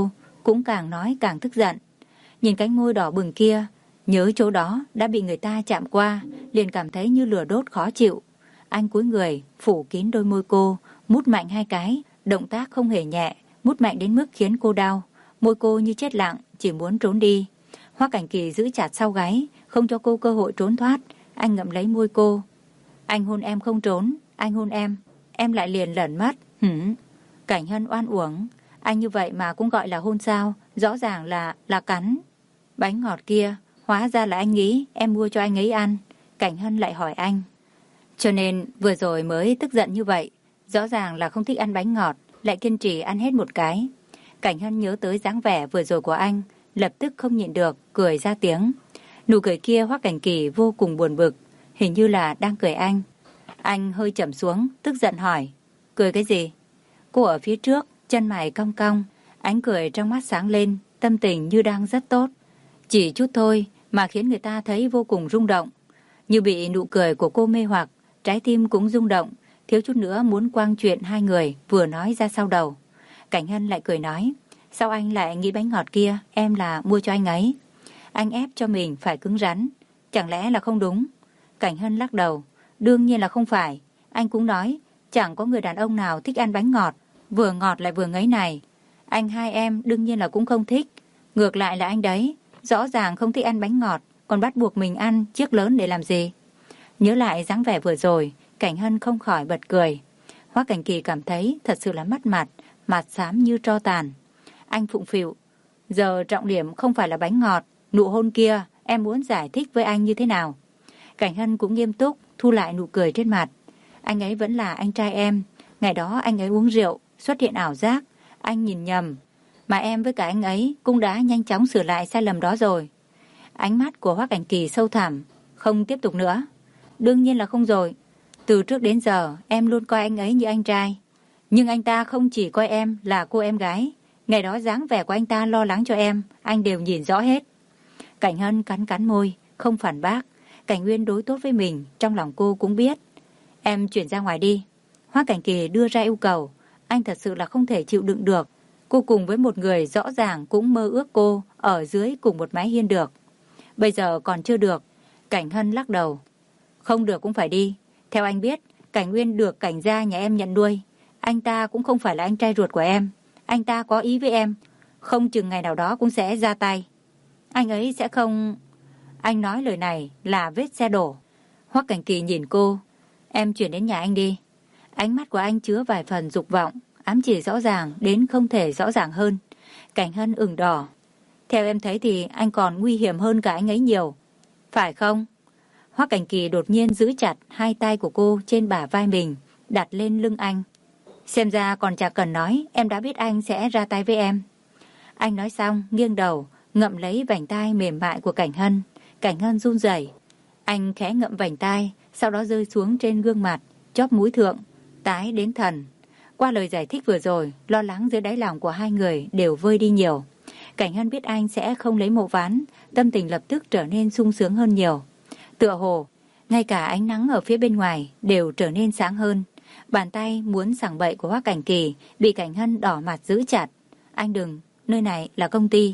cũng càng nói càng tức giận. Nhìn cánh môi đỏ bừng kia, nhớ chỗ đó đã bị người ta chạm qua, liền cảm thấy như lửa đốt khó chịu. Anh cúi người, phủ kín đôi môi cô, mút mạnh hai cái, động tác không hề nhẹ, mút mạnh đến mức khiến cô đau. Môi cô như chết lặng, chỉ muốn trốn đi. Hoắc Cảnh Kỳ giữ chặt sau gáy, không cho cô cơ hội trốn thoát. Anh ngậm lấy môi cô. Anh hôn em không trốn, anh hôn em. Em lại liền lẩn mất. Hửm. Cảnh Hân oan uổng. Anh như vậy mà cũng gọi là hôn sao? Rõ ràng là là cắn. Bánh ngọt kia, hóa ra là anh nghĩ em mua cho anh ấy ăn. Cảnh Hân lại hỏi anh. Cho nên vừa rồi mới tức giận như vậy. Rõ ràng là không thích ăn bánh ngọt, lại kiên trì ăn hết một cái. Cảnh Hân nhớ tới dáng vẻ vừa rồi của anh, lập tức không nhịn được, cười ra tiếng. Nụ cười kia Hoắc Cảnh Kỳ vô cùng buồn bực, hình như là đang cười anh. Anh hơi chậm xuống, tức giận hỏi. Cười cái gì? Cô ở phía trước, chân mày cong cong, ánh cười trong mắt sáng lên, tâm tình như đang rất tốt. Chỉ chút thôi mà khiến người ta thấy vô cùng rung động. Như bị nụ cười của cô mê hoặc, trái tim cũng rung động, thiếu chút nữa muốn quang chuyện hai người vừa nói ra sau đầu. Cảnh Hân lại cười nói. Sao anh lại nghĩ bánh ngọt kia em là mua cho anh ấy? Anh ép cho mình phải cứng rắn, chẳng lẽ là không đúng? Cảnh Hân lắc đầu. Đương nhiên là không phải. Anh cũng nói chẳng có người đàn ông nào thích ăn bánh ngọt, vừa ngọt lại vừa ngấy này. Anh hai em đương nhiên là cũng không thích. Ngược lại là anh đấy, rõ ràng không thích ăn bánh ngọt, còn bắt buộc mình ăn chiếc lớn để làm gì? Nhớ lại dáng vẻ vừa rồi, Cảnh Hân không khỏi bật cười. Hoắc Cảnh Kỳ cảm thấy thật sự là mất mặt, mặt xám như tro tàn. Anh phụng phịu. Giờ trọng điểm không phải là bánh ngọt, nụ hôn kia em muốn giải thích với anh như thế nào? Cảnh Hân cũng nghiêm túc, thu lại nụ cười trên mặt. Anh ấy vẫn là anh trai em. Ngày đó anh ấy uống rượu, xuất hiện ảo giác, anh nhìn nhầm. Mà em với cả anh ấy cũng đã nhanh chóng sửa lại sai lầm đó rồi. Ánh mắt của Hoắc Cảnh Kỳ sâu thẳm. Không tiếp tục nữa. Đương nhiên là không rồi. Từ trước đến giờ em luôn coi anh ấy như anh trai. Nhưng anh ta không chỉ coi em là cô em gái. Ngày đó dáng vẻ của anh ta lo lắng cho em, anh đều nhìn rõ hết. Cảnh Hân cắn cắn môi, không phản bác. Cảnh Nguyên đối tốt với mình, trong lòng cô cũng biết. Em chuyển ra ngoài đi. Hoắc Cảnh Kỳ đưa ra yêu cầu. Anh thật sự là không thể chịu đựng được. Cô cùng với một người rõ ràng cũng mơ ước cô ở dưới cùng một mái hiên được. Bây giờ còn chưa được. Cảnh Hân lắc đầu. Không được cũng phải đi. Theo anh biết, Cảnh Nguyên được Cảnh gia nhà em nhận nuôi. Anh ta cũng không phải là anh trai ruột của em. Anh ta có ý với em. Không chừng ngày nào đó cũng sẽ ra tay. Anh ấy sẽ không... Anh nói lời này là vết xe đổ. Hoắc Cảnh Kỳ nhìn cô. Em chuyển đến nhà anh đi. Ánh mắt của anh chứa vài phần dục vọng, ám chỉ rõ ràng đến không thể rõ ràng hơn. Cảnh Hân ửng đỏ. Theo em thấy thì anh còn nguy hiểm hơn cả anh ấy nhiều. Phải không? Hoắc Cảnh Kỳ đột nhiên giữ chặt hai tay của cô trên bả vai mình, đặt lên lưng anh. Xem ra còn chả cần nói, em đã biết anh sẽ ra tay với em. Anh nói xong, nghiêng đầu, ngậm lấy vành tai mềm mại của Cảnh Hân. Cảnh Hân run rẩy. Anh khẽ ngậm vành tai, sau đó rơi xuống trên gương mặt, chóp mũi thượng, tái đến thần. Qua lời giải thích vừa rồi, lo lắng dưới đáy lòng của hai người đều vơi đi nhiều. Cảnh Hân biết anh sẽ không lấy Mộ Ván, tâm tình lập tức trở nên sung sướng hơn nhiều. Tựa hồ, ngay cả ánh nắng ở phía bên ngoài đều trở nên sáng hơn. Bàn tay muốn sảng bậy của Hoắc Cảnh Kỳ bị Cảnh Hân đỏ mặt giữ chặt. Anh đừng, nơi này là công ty.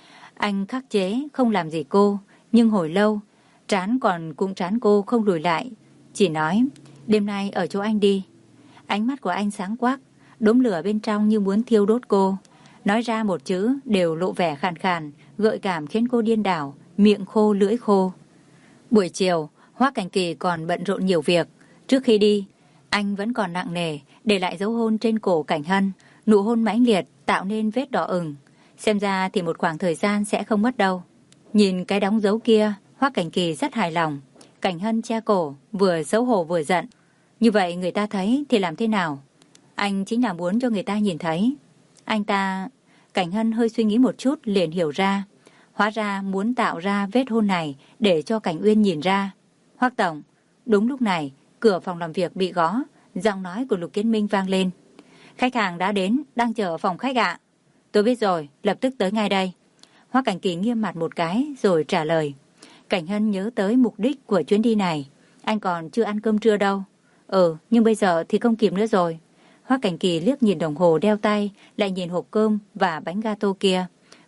Anh khắc chế không làm gì cô, nhưng hồi lâu, trán còn cũng trán cô không lùi lại. Chỉ nói, đêm nay ở chỗ anh đi. Ánh mắt của anh sáng quắc, đốm lửa bên trong như muốn thiêu đốt cô. Nói ra một chữ đều lộ vẻ khàn khàn, gợi cảm khiến cô điên đảo, miệng khô lưỡi khô. Buổi chiều, Hoắc Cảnh Kỳ còn bận rộn nhiều việc. Trước khi đi, anh vẫn còn nặng nề, để lại dấu hôn trên cổ Cảnh Hân. Nụ hôn mãnh liệt tạo nên vết đỏ ửng. Xem ra thì một khoảng thời gian sẽ không mất đâu. Nhìn cái đóng dấu kia, Hoắc Cảnh Kỳ rất hài lòng. Cảnh Hân che cổ, vừa xấu hổ vừa giận. Như vậy người ta thấy thì làm thế nào? Anh chính là muốn cho người ta nhìn thấy. Anh ta... Cảnh Hân hơi suy nghĩ một chút liền hiểu ra. Hóa ra muốn tạo ra vết hôn này để cho Cảnh Uyên nhìn ra. Hoắc tổng. Đúng lúc này, cửa phòng làm việc bị gõ, giọng nói của Lục Kiến Minh vang lên. Khách hàng đã đến, đang chờ ở phòng khách ạ. Tôi biết rồi, lập tức tới ngay đây. Hoắc Cảnh Kỳ nghiêm mặt một cái rồi trả lời. Cảnh Hân nhớ tới mục đích của chuyến đi này. Anh còn chưa ăn cơm trưa đâu. Ừ, nhưng bây giờ thì không kịp nữa rồi. Hoắc Cảnh Kỳ liếc nhìn đồng hồ đeo tay, lại nhìn hộp cơm và bánh gato kia.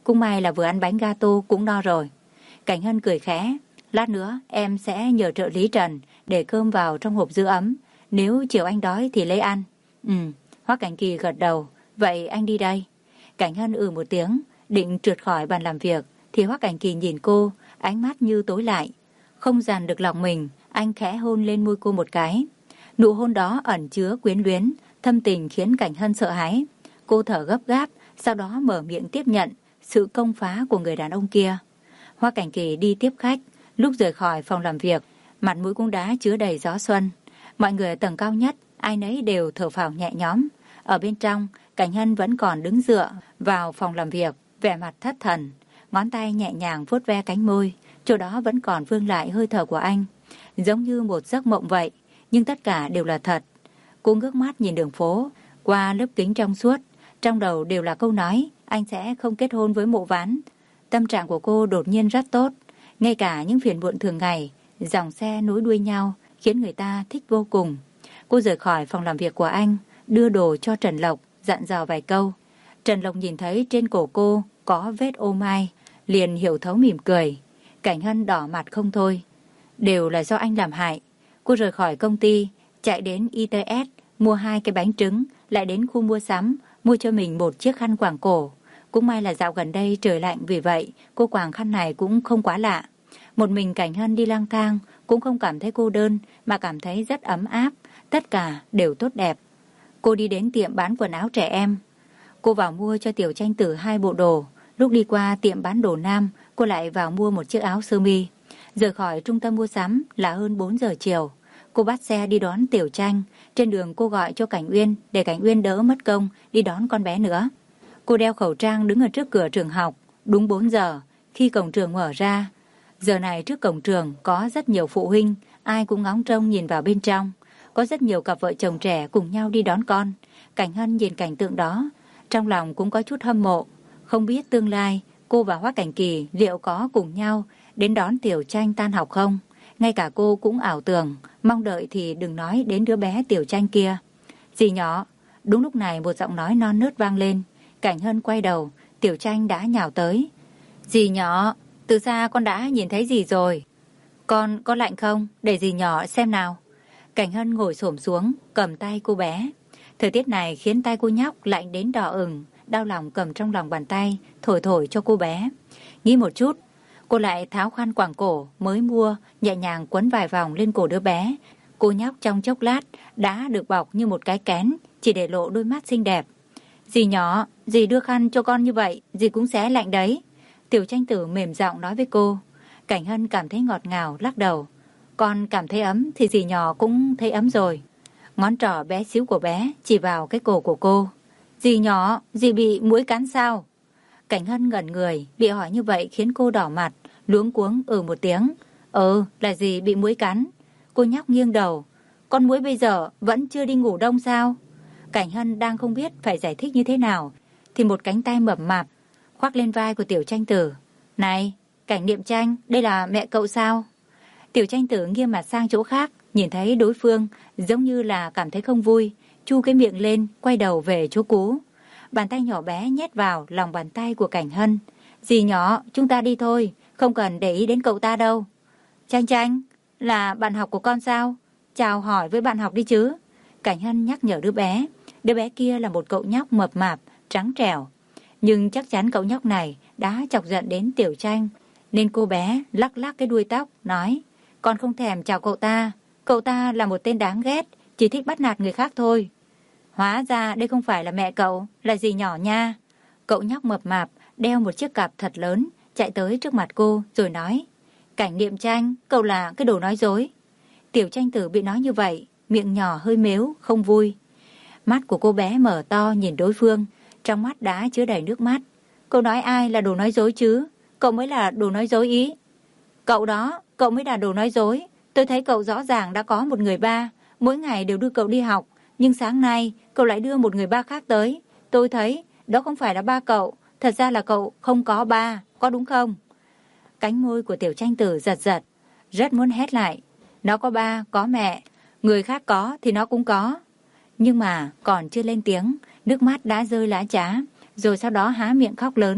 Cũng may là vừa ăn bánh gato cũng no rồi. Cảnh Hân cười khẽ. Lát nữa em sẽ nhờ trợ lý Trần để cơm vào trong hộp giữ ấm. Nếu chiều anh đói thì lấy ăn. Ừ, Hoắc Cảnh Kỳ gật đầu. Vậy anh đi đây. Cảnh Hân ừ một tiếng, định trượt khỏi bàn làm việc thì Hoắc Cảnh Kỳ nhìn cô, ánh mắt như tối lại. Không dằn được lòng mình, anh khẽ hôn lên môi cô một cái. Nụ hôn đó ẩn chứa quyến luyến, thâm tình khiến Cảnh Hân sợ hãi. Cô thở gấp gáp, sau đó mở miệng tiếp nhận sự công phá của người đàn ông kia. Hoắc Cảnh Kỳ đi tiếp khách, lúc rời khỏi phòng làm việc, mặt mũi cũng đã chứa đầy gió xuân. Mọi người ở tầng cao nhất, ai nấy đều thở phào nhẹ nhõm. Ở bên trong, Cảnh Hân vẫn còn đứng dựa vào phòng làm việc, vẻ mặt thất thần, ngón tay nhẹ nhàng vuốt ve cánh môi, chỗ đó vẫn còn vương lại hơi thở của anh, giống như một giấc mộng vậy, nhưng tất cả đều là thật. Cô ngước mắt nhìn đường phố, qua lớp kính trong suốt, trong đầu đều là câu nói, anh sẽ không kết hôn với Mộ Ván. Tâm trạng của cô đột nhiên rất tốt, ngay cả những phiền muộn thường ngày, dòng xe nối đuôi nhau, khiến người ta thích vô cùng. Cô rời khỏi phòng làm việc của anh, đưa đồ cho Trần Lộc, dặn dò vài câu. Trần Lộc nhìn thấy trên cổ cô có vết ô mai, liền hiểu thấu mỉm cười. Cảnh Hân đỏ mặt không thôi. Đều là do anh làm hại. Cô rời khỏi công ty, chạy đến i tê ét, mua hai cái bánh trứng, lại đến khu mua sắm, mua cho mình một chiếc khăn quàng cổ. Cũng may là dạo gần đây trời lạnh, vì vậy cô quàng khăn này cũng không quá lạ. Một mình Cảnh Hân đi lang thang, cũng không cảm thấy cô đơn, mà cảm thấy rất ấm áp. Tất cả đều tốt đẹp. Cô đi đến tiệm bán quần áo trẻ em. Cô vào mua cho Tiểu Tranh Tử hai bộ đồ. Lúc đi qua tiệm bán đồ nam, cô lại vào mua một chiếc áo sơ mi. Rời khỏi trung tâm mua sắm là hơn bốn giờ chiều. Cô bắt xe đi đón Tiểu Tranh. Trên đường cô gọi cho Cảnh Uyên để Cảnh Uyên đỡ mất công đi đón con bé nữa. Cô đeo khẩu trang đứng ở trước cửa trường học. Đúng bốn giờ, khi cổng trường mở ra. Giờ này trước cổng trường có rất nhiều phụ huynh, ai cũng ngóng trông nhìn vào bên trong. Có rất nhiều cặp vợ chồng trẻ cùng nhau đi đón con. Cảnh Hân nhìn cảnh tượng đó, trong lòng cũng có chút hâm mộ. Không biết tương lai cô và Hoắc Cảnh Kỳ liệu có cùng nhau đến đón Tiểu Tranh tan học không? Ngay cả cô cũng ảo tưởng, mong đợi thì đừng nói đến đứa bé Tiểu Tranh kia. Dì nhỏ. Đúng lúc này một giọng nói non nớt vang lên. Cảnh Hân quay đầu, Tiểu Tranh đã nhào tới. Dì nhỏ, từ xa con đã nhìn thấy dì rồi. Con có lạnh không? Để dì nhỏ xem nào. Cảnh Hân ngồi xổm xuống, cầm tay cô bé. Thời tiết này khiến tay cô nhóc lạnh đến đỏ ửng, đau lòng cầm trong lòng bàn tay, thổi thổi cho cô bé. Nghĩ một chút, cô lại tháo khăn quàng cổ mới mua, nhẹ nhàng quấn vài vòng lên cổ đứa bé. Cô nhóc trong chốc lát đã được bọc như một cái kén, chỉ để lộ đôi mắt xinh đẹp. Dì nhỏ, dì đưa khăn cho con như vậy, dì cũng sẽ lạnh đấy. Tiểu Tranh Tử mềm giọng nói với cô. Cảnh Hân cảm thấy ngọt ngào, lắc đầu. Con cảm thấy ấm thì dì nhỏ cũng thấy ấm rồi. Ngón trỏ bé xíu của bé chỉ vào cái cổ của cô. Dì nhỏ, dì bị muỗi cắn sao? Cảnh Hân ngẩn người, bị hỏi như vậy khiến cô đỏ mặt, luống cuống ừ một tiếng. Ừ, là dì bị muỗi cắn. Cô nhóc nghiêng đầu. Con muỗi bây giờ vẫn chưa đi ngủ đông sao? Cảnh Hân đang không biết phải giải thích như thế nào, thì một cánh tay mập mạp khoác lên vai của Tiểu Tranh Tử. Này, Cảnh Niệm Tranh, đây là mẹ cậu sao? Tiểu Tranh Tử nghiêng mặt sang chỗ khác, nhìn thấy đối phương giống như là cảm thấy không vui, chu cái miệng lên, quay đầu về chỗ cũ. Bàn tay nhỏ bé nhét vào lòng bàn tay của Cảnh Hân. Dì nhỏ, chúng ta đi thôi, không cần để ý đến cậu ta đâu. Tranh Tranh, là bạn học của con sao? Chào hỏi với bạn học đi chứ. Cảnh Hân nhắc nhở đứa bé. Đứa bé kia là một cậu nhóc mập mạp, trắng trẻo. Nhưng chắc chắn cậu nhóc này đã chọc giận đến Tiểu Tranh, nên cô bé lắc lắc cái đuôi tóc, nói. Con không thèm chào cậu ta. Cậu ta là một tên đáng ghét, chỉ thích bắt nạt người khác thôi. Hóa ra đây không phải là mẹ cậu, là dì nhỏ nha. Cậu nhóc mập mạp đeo một chiếc cặp thật lớn, chạy tới trước mặt cô rồi nói. Cảnh Niệm Tranh, cậu là cái đồ nói dối. Tiểu Tranh Tử bị nói như vậy, miệng nhỏ hơi mếu, không vui. Mắt của cô bé mở to nhìn đối phương, trong mắt đã chứa đầy nước mắt. Cậu nói ai là đồ nói dối chứ? Cậu mới là đồ nói dối ý. Cậu đó, cậu mới là đồ nói dối. Tôi thấy cậu rõ ràng đã có một người ba, mỗi ngày đều đưa cậu đi học. Nhưng sáng nay, cậu lại đưa một người ba khác tới. Tôi thấy, đó không phải là ba cậu. Thật ra là cậu không có ba, có đúng không? Cánh môi của Tiểu Tranh Tử giật giật, rất muốn hét lại. Nó có ba, có mẹ. Người khác có thì nó cũng có. Nhưng mà còn chưa lên tiếng, nước mắt đã rơi lã chã. Rồi sau đó há miệng khóc lớn,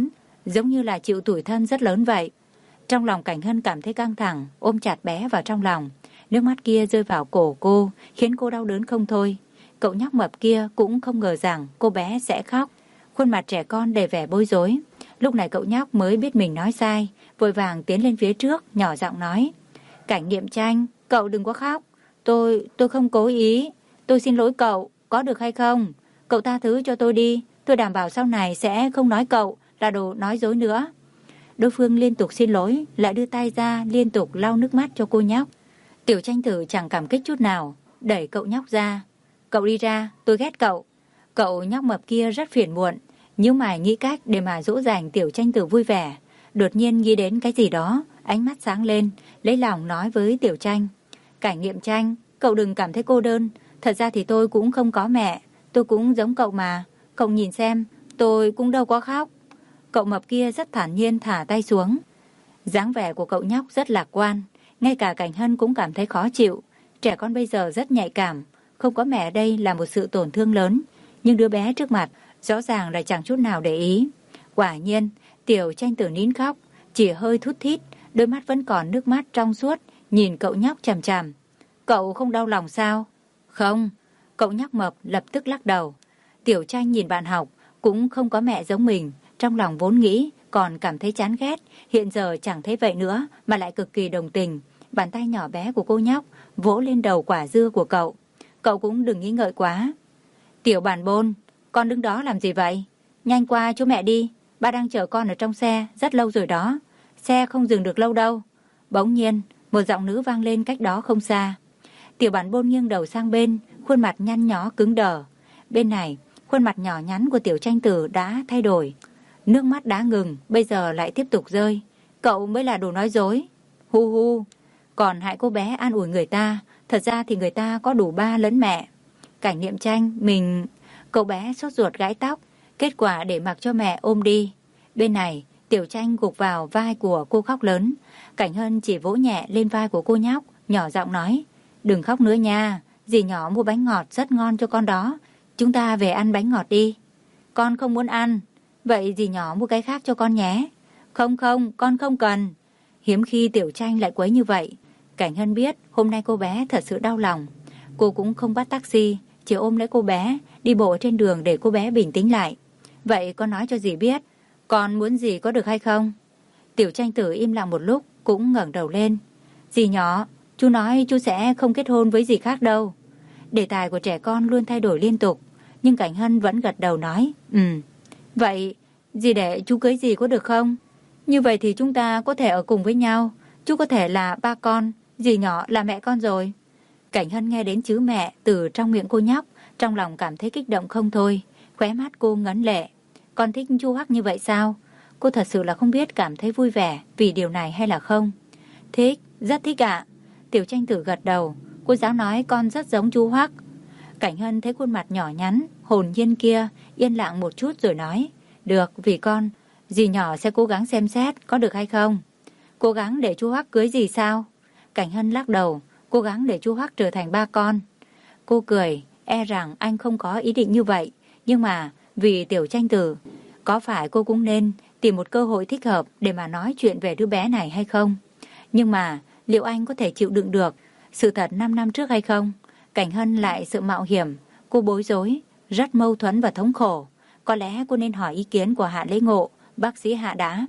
giống như là chịu tủi thân rất lớn vậy. Trong lòng Cảnh Hân cảm thấy căng thẳng, ôm chặt bé vào trong lòng. Nước mắt kia rơi vào cổ cô, khiến cô đau đớn không thôi. Cậu nhóc mập kia cũng không ngờ rằng cô bé sẽ khóc. Khuôn mặt trẻ con đầy vẻ bối rối. Lúc này cậu nhóc mới biết mình nói sai, vội vàng tiến lên phía trước, nhỏ giọng nói: Cảnh Niệm Tranh, cậu đừng có khóc. Tôi, tôi không cố ý. Tôi xin lỗi cậu, có được hay không? Cậu tha thứ cho tôi đi. Tôi đảm bảo sau này sẽ không nói cậu là đồ nói dối nữa. Đối phương liên tục xin lỗi, lại đưa tay ra liên tục lau nước mắt cho cô nhóc. Tiểu Tranh Tử chẳng cảm kích chút nào, đẩy cậu nhóc ra. Cậu đi ra, tôi ghét cậu. Cậu nhóc mập kia rất phiền muộn, nhưng mà nghĩ cách để mà dỗ dành Tiểu Tranh Tử vui vẻ. Đột nhiên nghĩ đến cái gì đó, ánh mắt sáng lên, lấy lòng nói với Tiểu Tranh: Cảnh Niệm Tranh, cậu đừng cảm thấy cô đơn. Thật ra thì tôi cũng không có mẹ, tôi cũng giống cậu mà. Cậu nhìn xem, tôi cũng đâu có khóc. Cậu mập kia rất thản nhiên thả tay xuống. Dáng vẻ của cậu nhóc rất lạc quan, ngay cả Cảnh Hân cũng cảm thấy khó chịu. Trẻ con bây giờ rất nhạy cảm, không có mẹ ở đây là một sự tổn thương lớn, nhưng đứa bé trước mặt rõ ràng là chẳng chút nào để ý. Quả nhiên, Tiểu Tranh Tử nín khóc, chỉ hơi thút thít, đôi mắt vẫn còn nước mắt trong suốt, nhìn cậu nhóc chằm chằm. Cậu không đau lòng sao? Không. Cậu nhóc mập lập tức lắc đầu. Tiểu Tranh nhìn bạn học, cũng không có mẹ giống mình, trong lòng vốn nghĩ còn cảm thấy chán ghét, hiện giờ chẳng thấy vậy nữa mà lại cực kỳ đồng tình. Bàn tay nhỏ bé của cô nhóc vỗ lên đầu quả dưa của cậu. Cậu cũng đừng nghĩ ngợi quá. Tiểu Bản Bôn, con đứng đó làm gì vậy? Nhanh qua chỗ mẹ đi, ba đang chờ con ở trong xe rất lâu rồi đó. Xe không dừng được lâu đâu. Bỗng nhiên, một giọng nữ vang lên cách đó không xa. Tiểu Bản Bôn nghiêng đầu sang bên, khuôn mặt nhăn nhó cứng đờ. Bên này, khuôn mặt nhỏ nhắn của Tiểu Tranh Tử đã thay đổi. Nước mắt đã ngừng, bây giờ lại tiếp tục rơi. Cậu mới là đồ nói dối. Hu hu, còn hại cô bé an ủi người ta. Thật ra thì người ta có đủ ba lẫn mẹ. Cảnh Niệm Tranh, mình... Cậu bé sốt ruột gãi tóc, kết quả để mặc cho mẹ ôm đi. Bên này, Tiểu Tranh gục vào vai của cô khóc lớn. Cảnh Hân chỉ vỗ nhẹ lên vai của cô nhóc, nhỏ giọng nói: Đừng khóc nữa nha, dì nhỏ mua bánh ngọt rất ngon cho con đó. Chúng ta về ăn bánh ngọt đi. Con không muốn ăn. Vậy dì nhỏ mua cái khác cho con nhé. Không không, con không cần. Hiếm khi Tiểu Tranh lại quấy như vậy. Cảnh Hân biết hôm nay cô bé thật sự đau lòng. Cô cũng không bắt taxi, chỉ ôm lấy cô bé, đi bộ trên đường để cô bé bình tĩnh lại. Vậy con nói cho dì biết, con muốn gì có được hay không? Tiểu Tranh Tử im lặng một lúc, cũng ngẩng đầu lên. Dì nhỏ, chú nói chú sẽ không kết hôn với dì khác đâu. Đề tài của trẻ con luôn thay đổi liên tục, nhưng Cảnh Hân vẫn gật đầu nói: Ừ. Vậy, dì để chú cưới dì có được không? Như vậy thì chúng ta có thể ở cùng với nhau. Chú có thể là ba con, dì nhỏ là mẹ con rồi. Cảnh Hân nghe đến chữ mẹ từ trong miệng cô nhóc, trong lòng cảm thấy kích động không thôi. Khóe mắt cô ngấn lệ. Con thích chú Hoắc như vậy sao? Cô thật sự là không biết cảm thấy vui vẻ vì điều này hay là không. Thích, rất thích ạ. Tiểu Tranh Tử gật đầu. Cô giáo nói con rất giống chú Hoắc. Cảnh Hân thấy khuôn mặt nhỏ nhắn, hồn nhiên kia, yên lặng một chút rồi nói: Được, vì con, dì nhỏ sẽ cố gắng xem xét có được hay không. Cố gắng để chú Hoắc cưới dì sao? Cảnh Hân lắc đầu. Cố gắng để chú Hoắc trở thành ba con. Cô cười, e rằng anh không có ý định như vậy. Nhưng mà vì Tiểu Tranh Tử, có phải cô cũng nên tìm một cơ hội thích hợp để mà nói chuyện về đứa bé này hay không? Nhưng mà liệu anh có thể chịu đựng được sự thật năm năm trước hay không? Cảnh Hân lại sự mạo hiểm. Cô bối rối, rất mâu thuẫn và thống khổ. Có lẽ cô nên hỏi ý kiến của Hạ Lễ Ngộ, bác sĩ Hạ đã.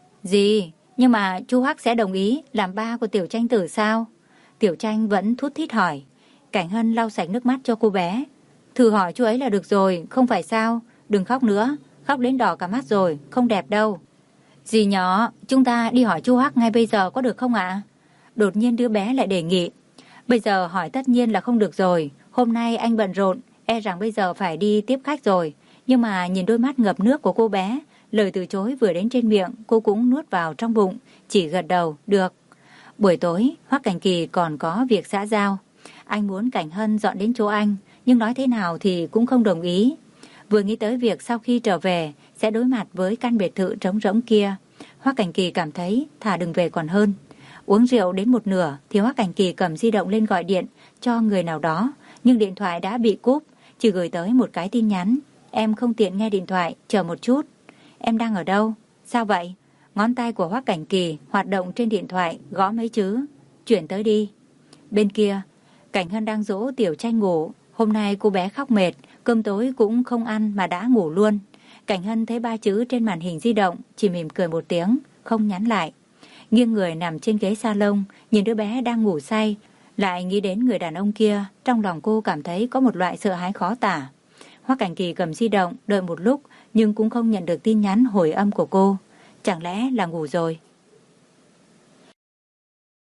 Gì? Nhưng mà chú Hoắc sẽ đồng ý làm ba của Tiểu Tranh Tử sao? Tiểu Tranh vẫn thút thít hỏi. Cảnh Hân lau sạch nước mắt cho cô bé. Thử hỏi chú ấy là được rồi, không phải sao? Đừng khóc nữa, khóc đến đỏ cả mắt rồi, không đẹp đâu. Dì nhỏ, chúng ta đi hỏi chú Hoắc ngay bây giờ có được không ạ? Đột nhiên đứa bé lại đề nghị. Bây giờ hỏi tất nhiên là không được rồi. Hôm nay anh bận rộn, e rằng bây giờ phải đi tiếp khách rồi. Nhưng mà nhìn đôi mắt ngập nước của cô bé, lời từ chối vừa đến trên miệng, cô cũng nuốt vào trong bụng, chỉ gật đầu, được. Buổi tối, Hoắc Cảnh Kỳ còn có việc xã giao. Anh muốn Cảnh Hân dọn đến chỗ anh, nhưng nói thế nào thì cũng không đồng ý. Vừa nghĩ tới việc sau khi trở về sẽ đối mặt với căn biệt thự trống rỗng kia, Hoắc Cảnh Kỳ cảm thấy thà đừng về còn hơn. Uống rượu đến một nửa thì Hoắc Cảnh Kỳ cầm di động lên gọi điện cho người nào đó, nhưng điện thoại đã bị cúp, chỉ gửi tới một cái tin nhắn: Em không tiện nghe điện thoại, chờ một chút. Em đang ở đâu? Sao vậy? Ngón tay của Hoắc Cảnh Kỳ hoạt động trên điện thoại, gõ mấy chữ. Chuyển tới đi. Bên kia, Cảnh Hân đang dỗ Tiểu Tranh ngủ. Hôm nay cô bé khóc mệt, cơm tối cũng không ăn mà đã ngủ luôn. Cảnh Hân thấy ba chữ trên màn hình di động, chỉ mỉm cười một tiếng, không nhắn lại. Nghiêng người nằm trên ghế salon, nhìn đứa bé đang ngủ say, lại nghĩ đến người đàn ông kia. Trong lòng cô cảm thấy có một loại sợ hãi khó tả. Hoắc Cảnh Kỳ cầm di động, đợi một lúc nhưng cũng không nhận được tin nhắn hồi âm của cô. Chẳng lẽ là ngủ rồi?